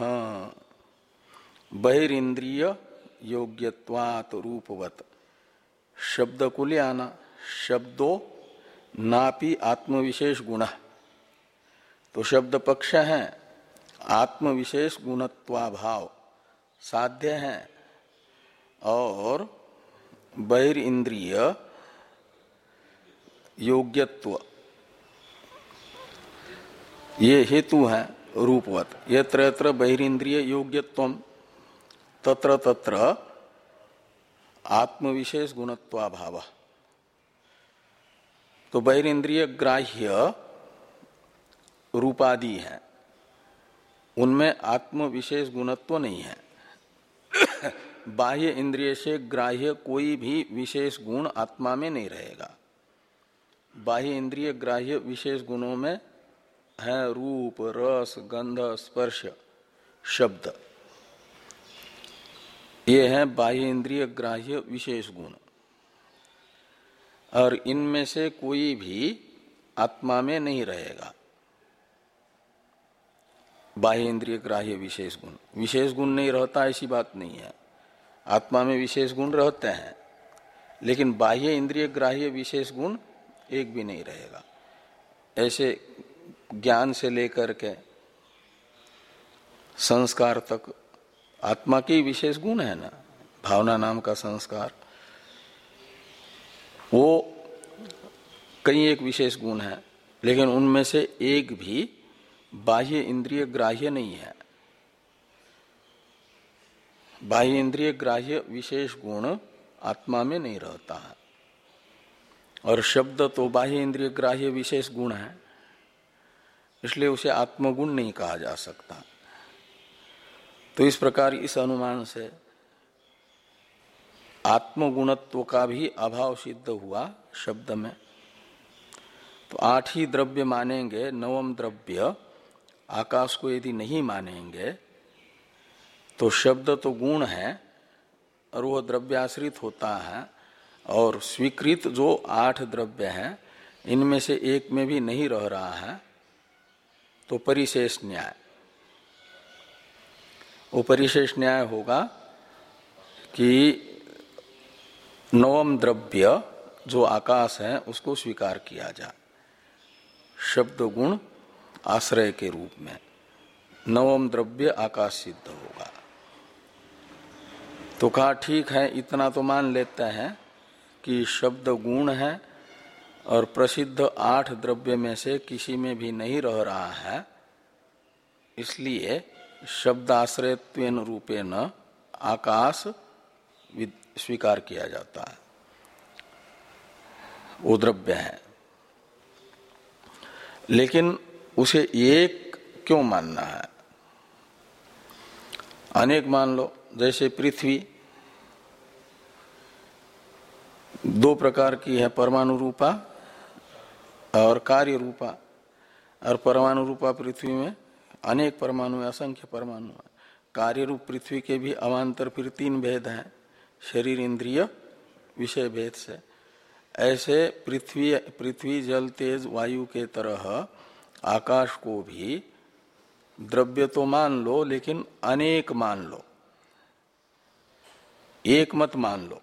बहिरिंद्रिय योग्यत्वात् रूपवत, शब्द को ले आना, शब्दों नापि आत्म विशेष गुण, तो शब्द पक्ष है, आत्म विशेष गुणत्वाभाव साध्य है, और बहिरिंद्रिय योग्यत्व ये हेतु है रूपवत। यत्र यत्र बहिरिंद्रिय योग्यत्वम तत्र तत्र आत्म विशेष गुणत्वाभाव। तो बहिरिंद्रिय ग्राह्य रूपादि है, उनमें आत्म विशेष गुणत्व नहीं है। बाह्य इंद्रिय से ग्राह्य कोई भी विशेष गुण आत्मा में नहीं रहेगा। बाह्य इंद्रिय ग्राह्य विशेष गुणों में है रूप, रस, गंध, स्पर्श, शब्द, ये है बाह्य इंद्रिय ग्राह्य विशेष गुण, और इनमें से कोई भी आत्मा में नहीं रहेगा। बाह्य इंद्रिय ग्राह्य विशेष गुण, विशेष गुण नहीं रहता ऐसी बात नहीं है, आत्मा में विशेष गुण रहते हैं, लेकिन बाह्य इंद्रिय ग्राह्य विशेष गुण एक भी नहीं रहेगा। ऐसे ज्ञान से लेकर के संस्कार तक आत्मा के विशेष गुण है ना, भावना नाम का संस्कार, वो कई एक विशेष गुण है, लेकिन उनमें से एक भी बाह्य इंद्रिय ग्राह्य नहीं है। बाह्य इंद्रिय ग्राह्य विशेष गुण आत्मा में नहीं रहता है, और शब्द तो बाह्य इंद्रिय ग्राह्य विशेष गुण है, इसलिए उसे आत्मगुण नहीं कहा जा सकता। तो इस प्रकार इस अनुमान से आत्मगुणत्व का भी अभाव सिद्ध हुआ शब्द में। तो आठ ही द्रव्य मानेंगे, नवम द्रव्य आकाश को यदि नहीं मानेंगे तो शब्द तो गुण है और वह द्रव्याश्रित होता है, और स्वीकृत जो आठ द्रव्य हैं इनमें से एक में भी नहीं रह रहा है, तो परिशेष न्याय, वो परिशेष न्याय होगा कि नवम द्रव्य जो आकाश है उसको स्वीकार किया जाए शब्द गुण आश्रय के रूप में, नवम द्रव्य आकाश सिद्ध होगा। तो कहा ठीक है, इतना तो मान लेते हैं कि शब्द गुण है और प्रसिद्ध आठ द्रव्य में से किसी में भी नहीं रह रहा है, इसलिए शब्दाश्रयत्वेन रूपेण आकाश स्वीकार किया जाता है, वो द्रव्य है। लेकिन उसे एक क्यों मानना है? अनेक मान लो, जैसे पृथ्वी दो प्रकार की है, परमाणु रूपा और कार्य रूपा, और परमाणु रूपा पृथ्वी में अनेक परमाणु, असंख्य परमाणु है। कार्य रूप पृथ्वी के भी अवान्तर फिर तीन भेद हैं, शरीर, इंद्रिय, विषय भेद से। ऐसे पृथ्वी पृथ्वी जल तेज वायु के तरह आकाश को भी द्रव्य तो मान लो, लेकिन अनेक मान लो, एक मत मान लो।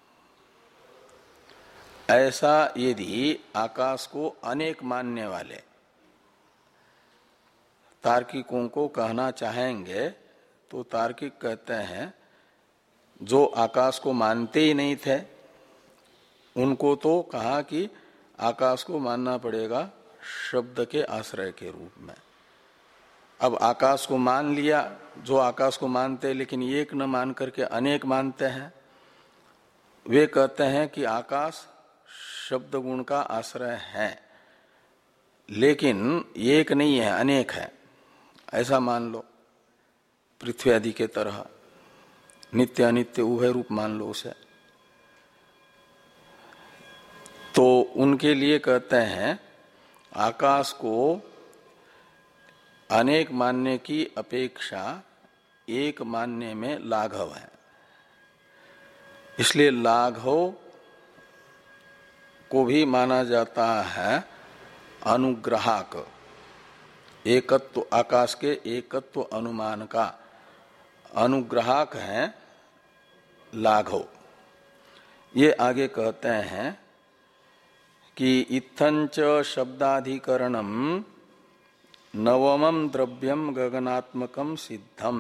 ऐसा यदि आकाश को अनेक मानने वाले तार्किकों को कहना चाहेंगे तो तार्किक कहते हैं जो आकाश को मानते ही नहीं थे उनको तो कहा कि आकाश को मानना पड़ेगा शब्द के आश्रय के रूप में। अब आकाश को मान लिया, जो आकाश को मानते हैं लेकिन एक न मान करके अनेक मानते हैं, वे कहते हैं कि आकाश शब्द गुण का आश्रय है लेकिन एक नहीं है, अनेक है। ऐसा मान लो, पृथ्वी आदि के तरह नित्य अनित्य उभय रूप मान लो उसे। तो उनके लिए कहते हैं आकाश को अनेक मानने की अपेक्षा एक मानने में लाघव है। इसलिए लाघव को भी माना जाता है अनुग्राहक, एकत्व, आकाश के एकत्व अनुमान का अनुग्राहक है लाघव। ये आगे कहते हैं कि इत्थंच शब्दाधिकरणम नवमम द्रव्यम गगनात्मकम सिद्धम,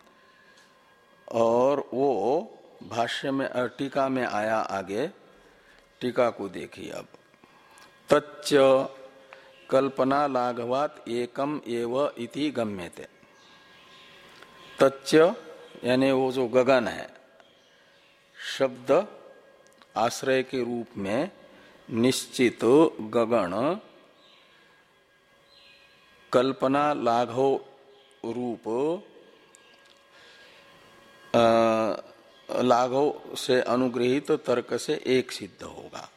और वो भाष्य में टीका में आया, आगे टीका को देखिए अब। तच्च कल्पना लाघवात एकम एव इति गम्यते। तच्च यानी वो जो गगन है, शब्द आश्रय के रूप में निश्चित गगन कल्पना लाघव रूप लाघव से अनुग्रहित तर्क से एक सिद्ध होगा।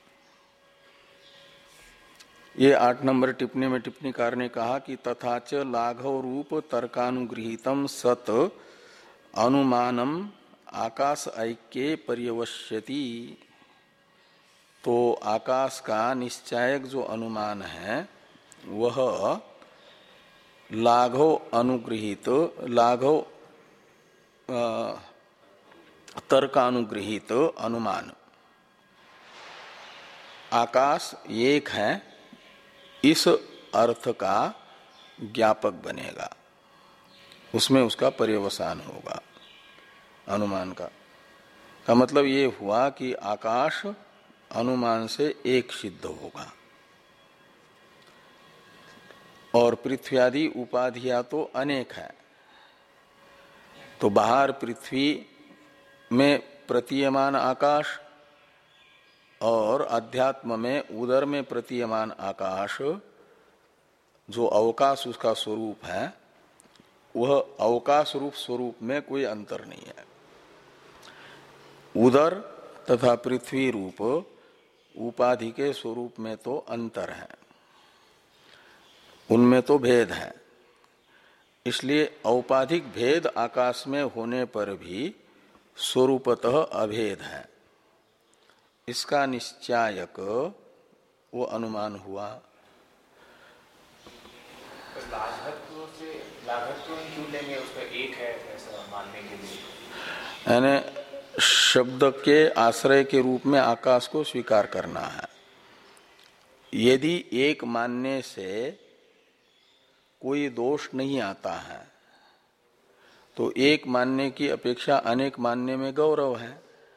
ये आठ नंबर टिप्पणी में टिप्पणीकार ने कहा कि तथाच लाघव रूप तर्कानुगृहीतम सत अनुमानम आकाश ऐक्ये पर्यवश्यति। तो आकाश का निश्चायक जो अनुमान है वह लाघव अनुगृहीत, लाघव तर्कानुगृहीत अनुमान, आकाश एक है, इस अर्थ का ज्ञापक बनेगा, उसमें उसका पर्यवसान होगा अनुमान का। का मतलब ये हुआ कि आकाश अनुमान से एक सिद्ध होगा और पृथ्वी आदि उपाधियां तो अनेक है। तो बाहर पृथ्वी में प्रतीयमान आकाश और अध्यात्म में उदर में प्रतीयमान आकाश, जो अवकाश उसका स्वरूप है, वह अवकाश रूप स्वरूप में कोई अंतर नहीं है। उदर तथा पृथ्वी रूप उपाधि के स्वरूप में तो अंतर है, उनमें तो भेद है। इसलिए औपाधिक भेद आकाश में होने पर भी स्वरूपतः अभेद है। इसका निश्चायक वो अनुमान हुआ। लाघवत्व से लाघवत्व क्यों लेंगे, उसका एक है ऐसा मानने के लिए? यानी शब्द के आश्रय के रूप में आकाश को स्वीकार करना है। यदि एक मानने से कोई दोष नहीं आता है तो एक मानने की अपेक्षा अनेक मानने में गौरव है।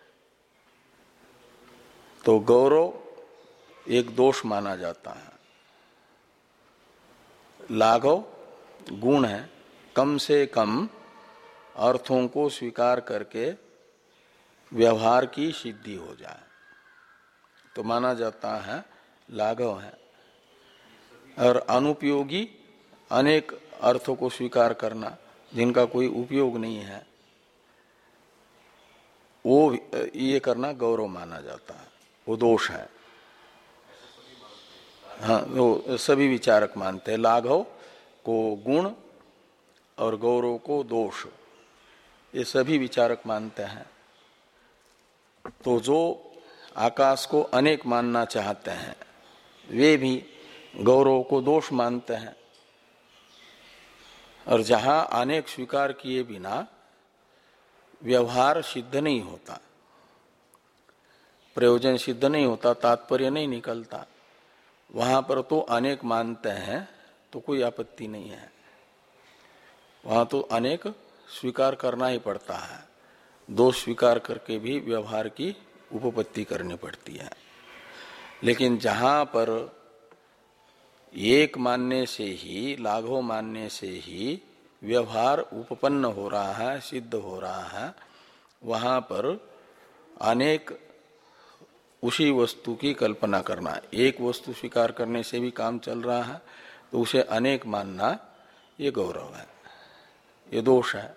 तो गौरव एक दोष माना जाता है। लाघव गुण है, कम से कम अर्थों को स्वीकार करके व्यवहार की सिद्धि हो जाए तो माना जाता है लाघव है। और अनुपयोगी अनेक अर्थों को स्वीकार करना जिनका कोई उपयोग नहीं है, वो ये करना गौरव माना जाता है, वो दोष है। हाँ, वो सभी विचारक मानते हैं लाघव को गुण और गौरव को दोष, ये सभी विचारक मानते हैं। तो जो आकाश को अनेक मानना चाहते हैं वे भी गौरव को दोष मानते हैं। और जहां अनेक स्वीकार किए बिना व्यवहार सिद्ध नहीं होता, प्रयोजन सिद्ध नहीं होता, तात्पर्य नहीं निकलता, वहां पर तो अनेक मानते हैं तो कोई आपत्ति नहीं है, वहां तो अनेक स्वीकार करना ही पड़ता है। दोष स्वीकार करके भी व्यवहार की उपपत्ति करनी पड़ती है। लेकिन जहां पर एक मानने से ही, लाघव मानने से ही व्यवहार उपपन्न हो रहा है, सिद्ध हो रहा है, वहां पर अनेक उसी वस्तु की कल्पना करना। एक वस्तु स्वीकार करने से भी काम चल रहा है, तो उसे अनेक मानना ये गौरव है, ये दोष है।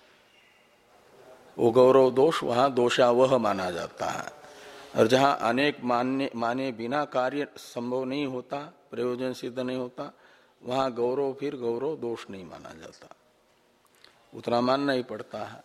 वो गौरव दोष वहां दोषावह माना जाता है। और जहां अनेक मानने माने बिना कार्य संभव नहीं होता, प्रयोजन सिद्ध नहीं होता, वहां गौरव फिर गौरव दोष नहीं माना जाता, उतना मानना ही पड़ता है।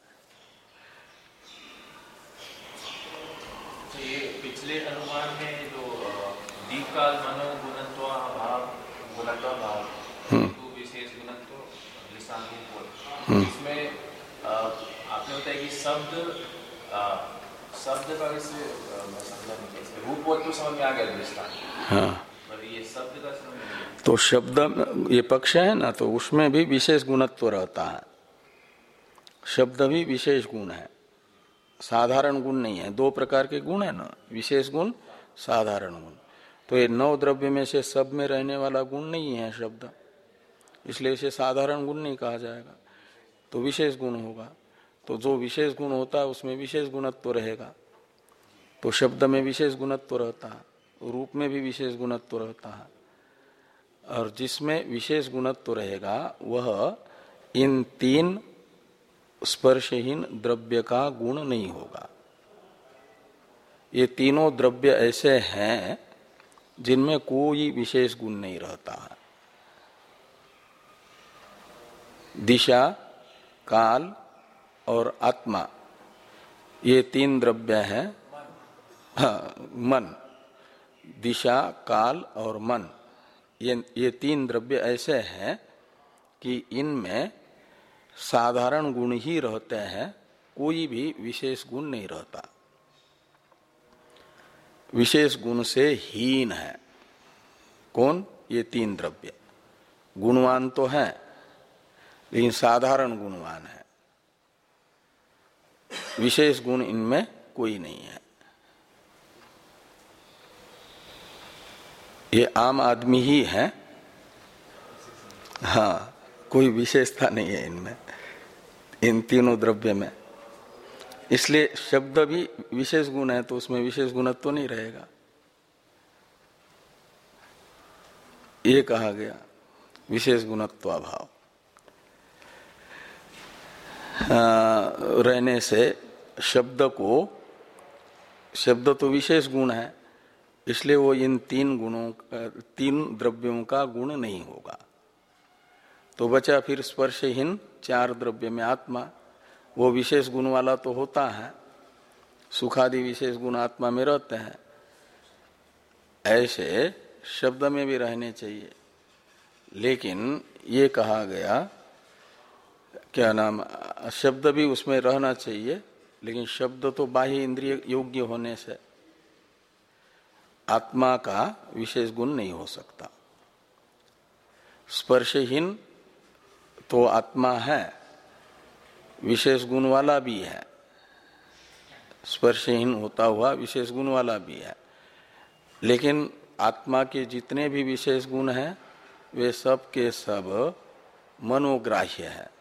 तो ये पिछले अनुमान में जो दीपकाल मनो गुणत्व भाव गुणत्व भाव तो विशेष गुणत्व लिसान रूप, इसमें आपने बताया कि शब्द शब्द का वैसे रूप तो समझ में आ गया दृष्टांत। हाँ, पर ये शब्द का समझ में, तो शब्द ये पक्ष है ना, तो उसमें भी विशेष गुणत्व रहता है। शब्द भी विशेष गुण है, साधारण गुण नहीं है। दो प्रकार के गुण है ना, विशेष गुण, साधारण गुण। तो ये नौ द्रव्य में से सब में रहने वाला गुण नहीं है शब्द, इसलिए इसे साधारण गुण नहीं कहा जाएगा, तो विशेष गुण होगा। तो जो विशेष गुण होता है उसमें विशेष गुणत्व रहेगा। तो शब्द में विशेष गुणत्व रहता है, रूप में भी विशेष गुणत्व रहता है। और जिसमें विशेष गुणत्व रहेगा वह इन तीन स्पर्शहीन द्रव्य का गुण नहीं होगा। ये तीनों द्रव्य ऐसे हैं जिनमें कोई विशेष गुण नहीं रहता है। दिशा, काल और आत्मा, ये तीन द्रव्य हैं। हाँ, मन, दिशा, काल और मन, ये ये तीन द्रव्य ऐसे हैं कि इनमें साधारण गुण ही रहते हैं, कोई भी विशेष गुण नहीं रहता। विशेष गुण से हीन है कौन? ये तीन द्रव्य। गुणवान तो है लेकिन साधारण गुणवान है, विशेष गुण इनमें कोई नहीं है। ये आम आदमी ही है, हाँ, कोई विशेषता नहीं है इनमें, इन तीनों द्रव्य में। इसलिए शब्द भी विशेष गुण है, तो उसमें विशेष गुणत्व तो नहीं रहेगा, ये कहा गया विशेष गुणत्वाभाव रहने से शब्द को, शब्द तो विशेष गुण है, इसलिए वो इन तीन गुणों, तीन द्रव्यों का गुण नहीं होगा। तो बचा फिर स्पर्शहीन चार द्रव्य में आत्मा, वो विशेष गुण वाला तो होता है, सुखादि विशेष गुण आत्मा में रहते हैं। ऐसे शब्द में भी रहने चाहिए, लेकिन ये कहा गया क्या नाम, शब्द भी उसमें रहना चाहिए, लेकिन शब्द तो बाह्य इंद्रिय योग्य होने से आत्मा का विशेष गुण नहीं हो सकता। स्पर्शहीन तो आत्मा है, विशेष गुण वाला भी है, स्पर्शहीन होता हुआ विशेष गुण वाला भी है, लेकिन आत्मा के जितने भी विशेष गुण हैं वे सब के सब मनोग्राह्य है,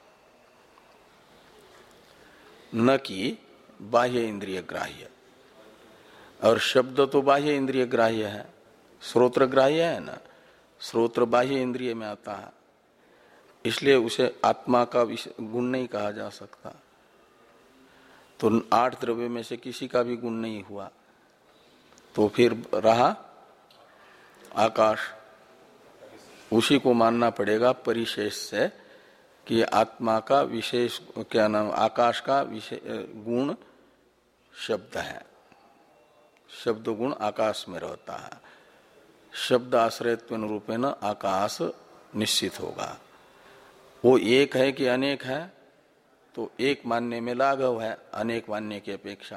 न कि बाह्य इंद्रिय ग्राह्य। और शब्द तो बाह्य इंद्रिय ग्राह्य है, श्रोत्र ग्राह्य है ना, श्रोत्र बाह्य इंद्रिय में आता है, इसलिए उसे आत्मा का गुण नहीं कहा जा सकता। तो आठ द्रव्य में से किसी का भी गुण नहीं हुआ, तो फिर रहा आकाश, उसी को मानना पड़ेगा परिशेष से कि आत्मा का विशेष क्या नाम, आकाश का विशेष गुण शब्द है, शब्द गुण आकाश में रहता है। शब्द आश्रयत्वेन रूपेण आकाश निश्चित होगा। वो एक है कि अनेक है, तो एक मानने में लाघव है अनेक मानने की अपेक्षा,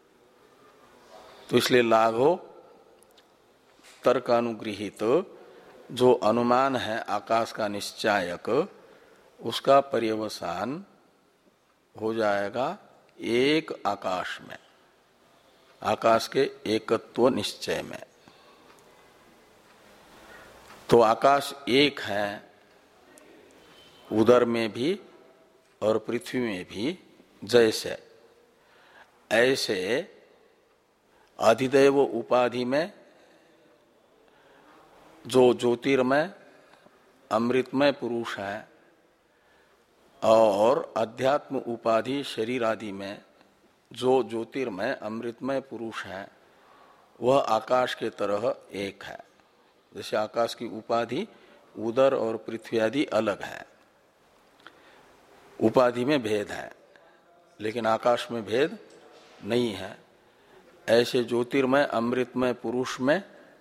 तो इसलिए लाघव तर्क अनुगृहित जो अनुमान है आकाश का निश्चायक, उसका पर्यवसान हो जाएगा एक आकाश में, आकाश के एकत्व निश्चय में। तो आकाश एक है उदर में भी और पृथ्वी में भी, जैसे ऐसे अधिदैव उपाधि में जो ज्योतिर्मय अमृतमय पुरुष है और अध्यात्म उपाधि शरीर आदि में जो ज्योतिर्मय अमृतमय पुरुष है, वह आकाश के तरह एक है। जैसे आकाश की उपाधि उदर और पृथ्वी आदि अलग है, उपाधि में भेद है, लेकिन आकाश में भेद नहीं है। ऐसे ज्योतिर्मय अमृतमय पुरुष में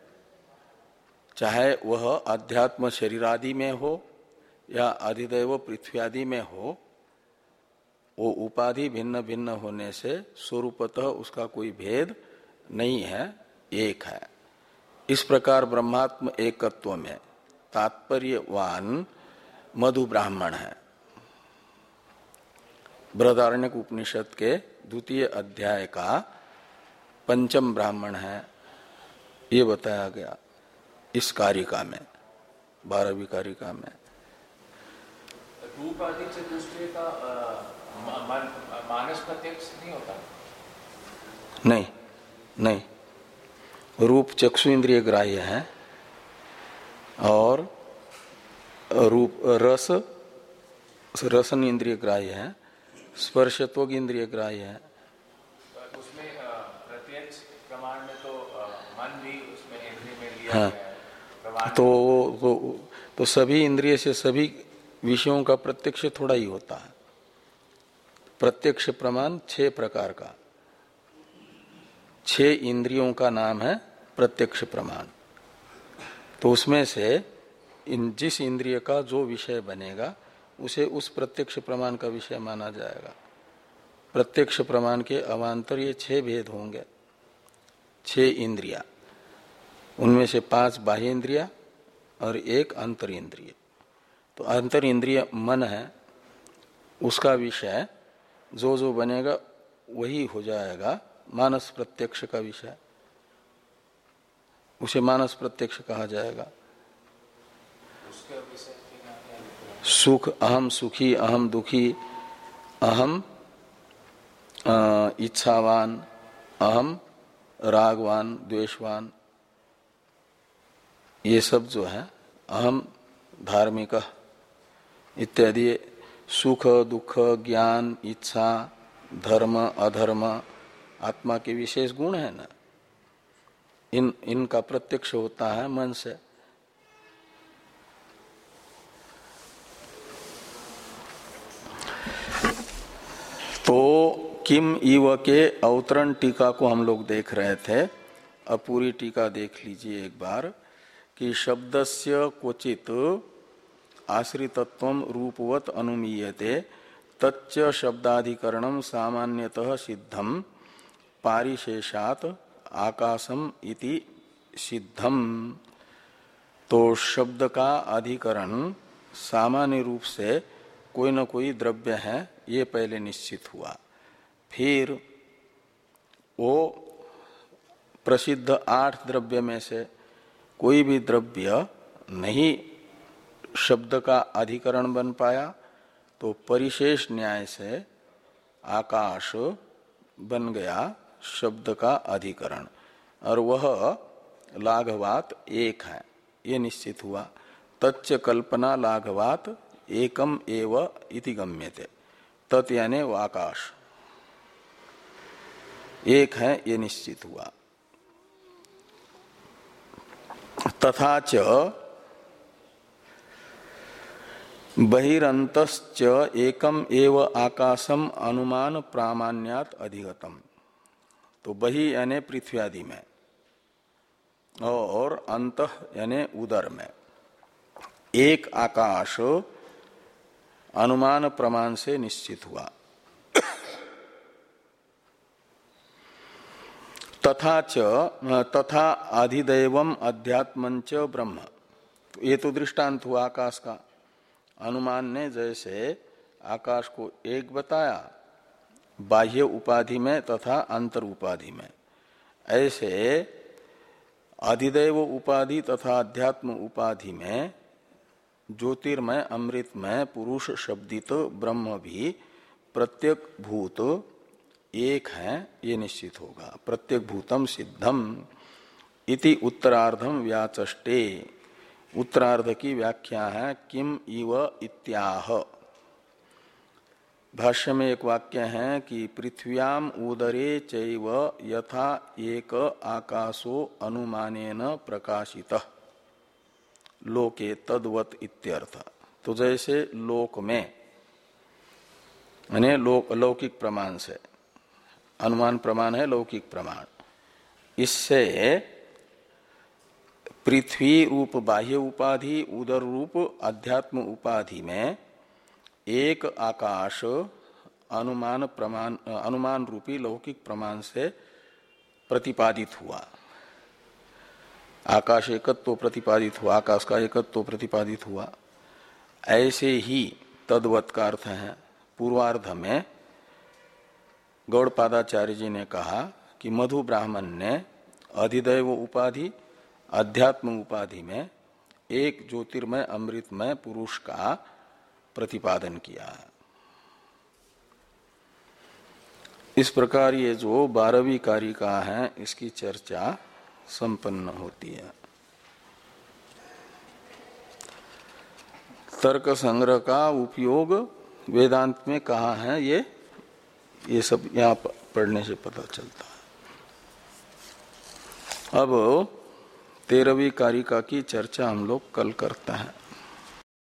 चाहे वह अध्यात्म शरीर आदि में हो या अधिदैव पृथ्वी आदि में हो, वो उपाधि भिन्न भिन्न होने से स्वरूपतः उसका कोई भेद नहीं है, एक है। इस प्रकार ब्रह्मात्म एकत्व में तात्पर्यवान मधु ब्राह्मण है। बृहदारण्यक उपनिषद के द्वितीय अध्याय का पंचम ब्राह्मण है, ये बताया गया इस कारिका में, बारहवीं कारिका में। रूप आदि से दूसरे का मान, मानस प्रत्यक्ष नहीं होता? नहीं, नहीं। रूप चक्षु इंद्रिय ग्राह्य है और रूप रस रसन इंद्रिय ग्राह्य है, स्पर्शत्वक इंद्रिय ग्राह्य है। उसमें प्रत्यक्ष प्रमाण में तो मन भी उसमें इंद्रिय में लिया हाँ, गया है। तो, तो तो सभी इंद्रिय से सभी विषयों का प्रत्यक्ष थोड़ा ही होता है। प्रत्यक्ष प्रमाण छह प्रकार का, छह इंद्रियों का नाम है प्रत्यक्ष प्रमाण। तो उसमें से इन जिस इंद्रिय का जो विषय बनेगा उसे उस प्रत्यक्ष प्रमाण का विषय माना जाएगा। प्रत्यक्ष प्रमाण के अवान्तर ये छह भेद होंगे, छह इंद्रिया, उनमें से पांच बाह्य इंद्रिया और एक अंतर इंद्रिय। तो अंतर इंद्रिय मन है, उसका विषय जो जो बनेगा वही हो जाएगा मानस प्रत्यक्ष का विषय, उसे मानस प्रत्यक्ष कहा जाएगा। सुख अहम सुखी, अहम दुखी, अहम इच्छावान, अहम रागवान, द्वेषवान, ये सब जो है, अहम धार्मिक इत्यादि सुख दुख ज्ञान इच्छा धर्म अधर्म आत्मा के विशेष गुण है ना, इन इनका प्रत्यक्ष होता है मन से। तो किम इव के अवतरण टीका को हम लोग देख रहे थे। अब पूरी टीका देख लीजिए एक बार कि शब्दस्य क्वचित आश्रितत्वम रूपवत अनुमीयते तच्च शब्दाधिकरणम सामान्यतः सिद्धम पारिशेषात आकाशम इति सिद्धम। तो शब्द का अधिकरण सामान्य रूप से कोई न कोई द्रव्य है, ये पहले निश्चित हुआ। फिर वो प्रसिद्ध आठ द्रव्य में से कोई भी द्रव्य नहीं शब्द का अधिकरण बन पाया, तो परिशेष न्याय से आकाश बन गया शब्द का अधिकरण, और वह लाघवात एक है, ये निश्चित हुआ। तच्च कल्पना लाघवात एकम एव इति गम्यते। तत् यानी वो आकाश एक है, ये निश्चित हुआ। तथा च बहिरंतश्च एकम एव आकाशम अनुमान प्रामाण्यात अधिगतम। तो बहि यानी पृथ्वी आदि में और अंत यानी उदर में एक आकाश अनुमान प्रमाण से निश्चित हुआ। तथा च तथा अधिदैवम अध्यात्मंच ब्रह्म। ये तो दृष्टांत हुआ आकाश का। अनुमान ने जैसे आकाश को एक बताया बाह्य उपाधि में तथा अंतर उपाधि में। ऐसे अधिदैव उपाधि तथा अध्यात्म उपाधि में ज्योतिर्मय अमृतमय पुरुष शब्दित ब्रह्म भी प्रत्येक भूत एक है, ये निश्चित होगा। प्रत्येक भूतम सिद्धम इति उत्तरार्धम व्याचष्टे। उत्तरार्ध की व्याख्या है किम इव इत्याह। भाष्य में एक वाक्य है कि पृथ्व्याम उदरे चैव यथा एक आकाशो अनुमानेन प्रकाशितः लोके तद्वत इत्यर्थ। तो जैसे लोक में यानी लोक लौकिक प्रमाण से, अनुमान प्रमाण है लौकिक प्रमाण, इससे पृथ्वी रूप बाह्य उपाधि उदर रूप अध्यात्म उपाधि में एक आकाश अनुमान प्रमाण अनुमान रूपी लौकिक प्रमाण से प्रतिपादित हुआ। आकाश एकत्व तो प्रतिपादित हुआ, आकाश का एकत्व तो प्रतिपादित हुआ। ऐसे ही तद्वत का अर्थ है पूर्वार्ध में गौड़पादाचार्य जी ने कहा कि मधु ब्राह्मण ने अधिदैव उपाधि अध्यात्म उपाधि में एक ज्योतिर्मय अमृतमय पुरुष का प्रतिपादन किया है। इस प्रकार ये जो बारहवीं कारिका है इसकी चर्चा संपन्न होती है। तर्क संग्रह का उपयोग वेदांत में कहाँ है, ये ये सब यहाँ पढ़ने से पता चलता है। अब तेरहवीं कारिका की चर्चा हम लोग कल करते हैं।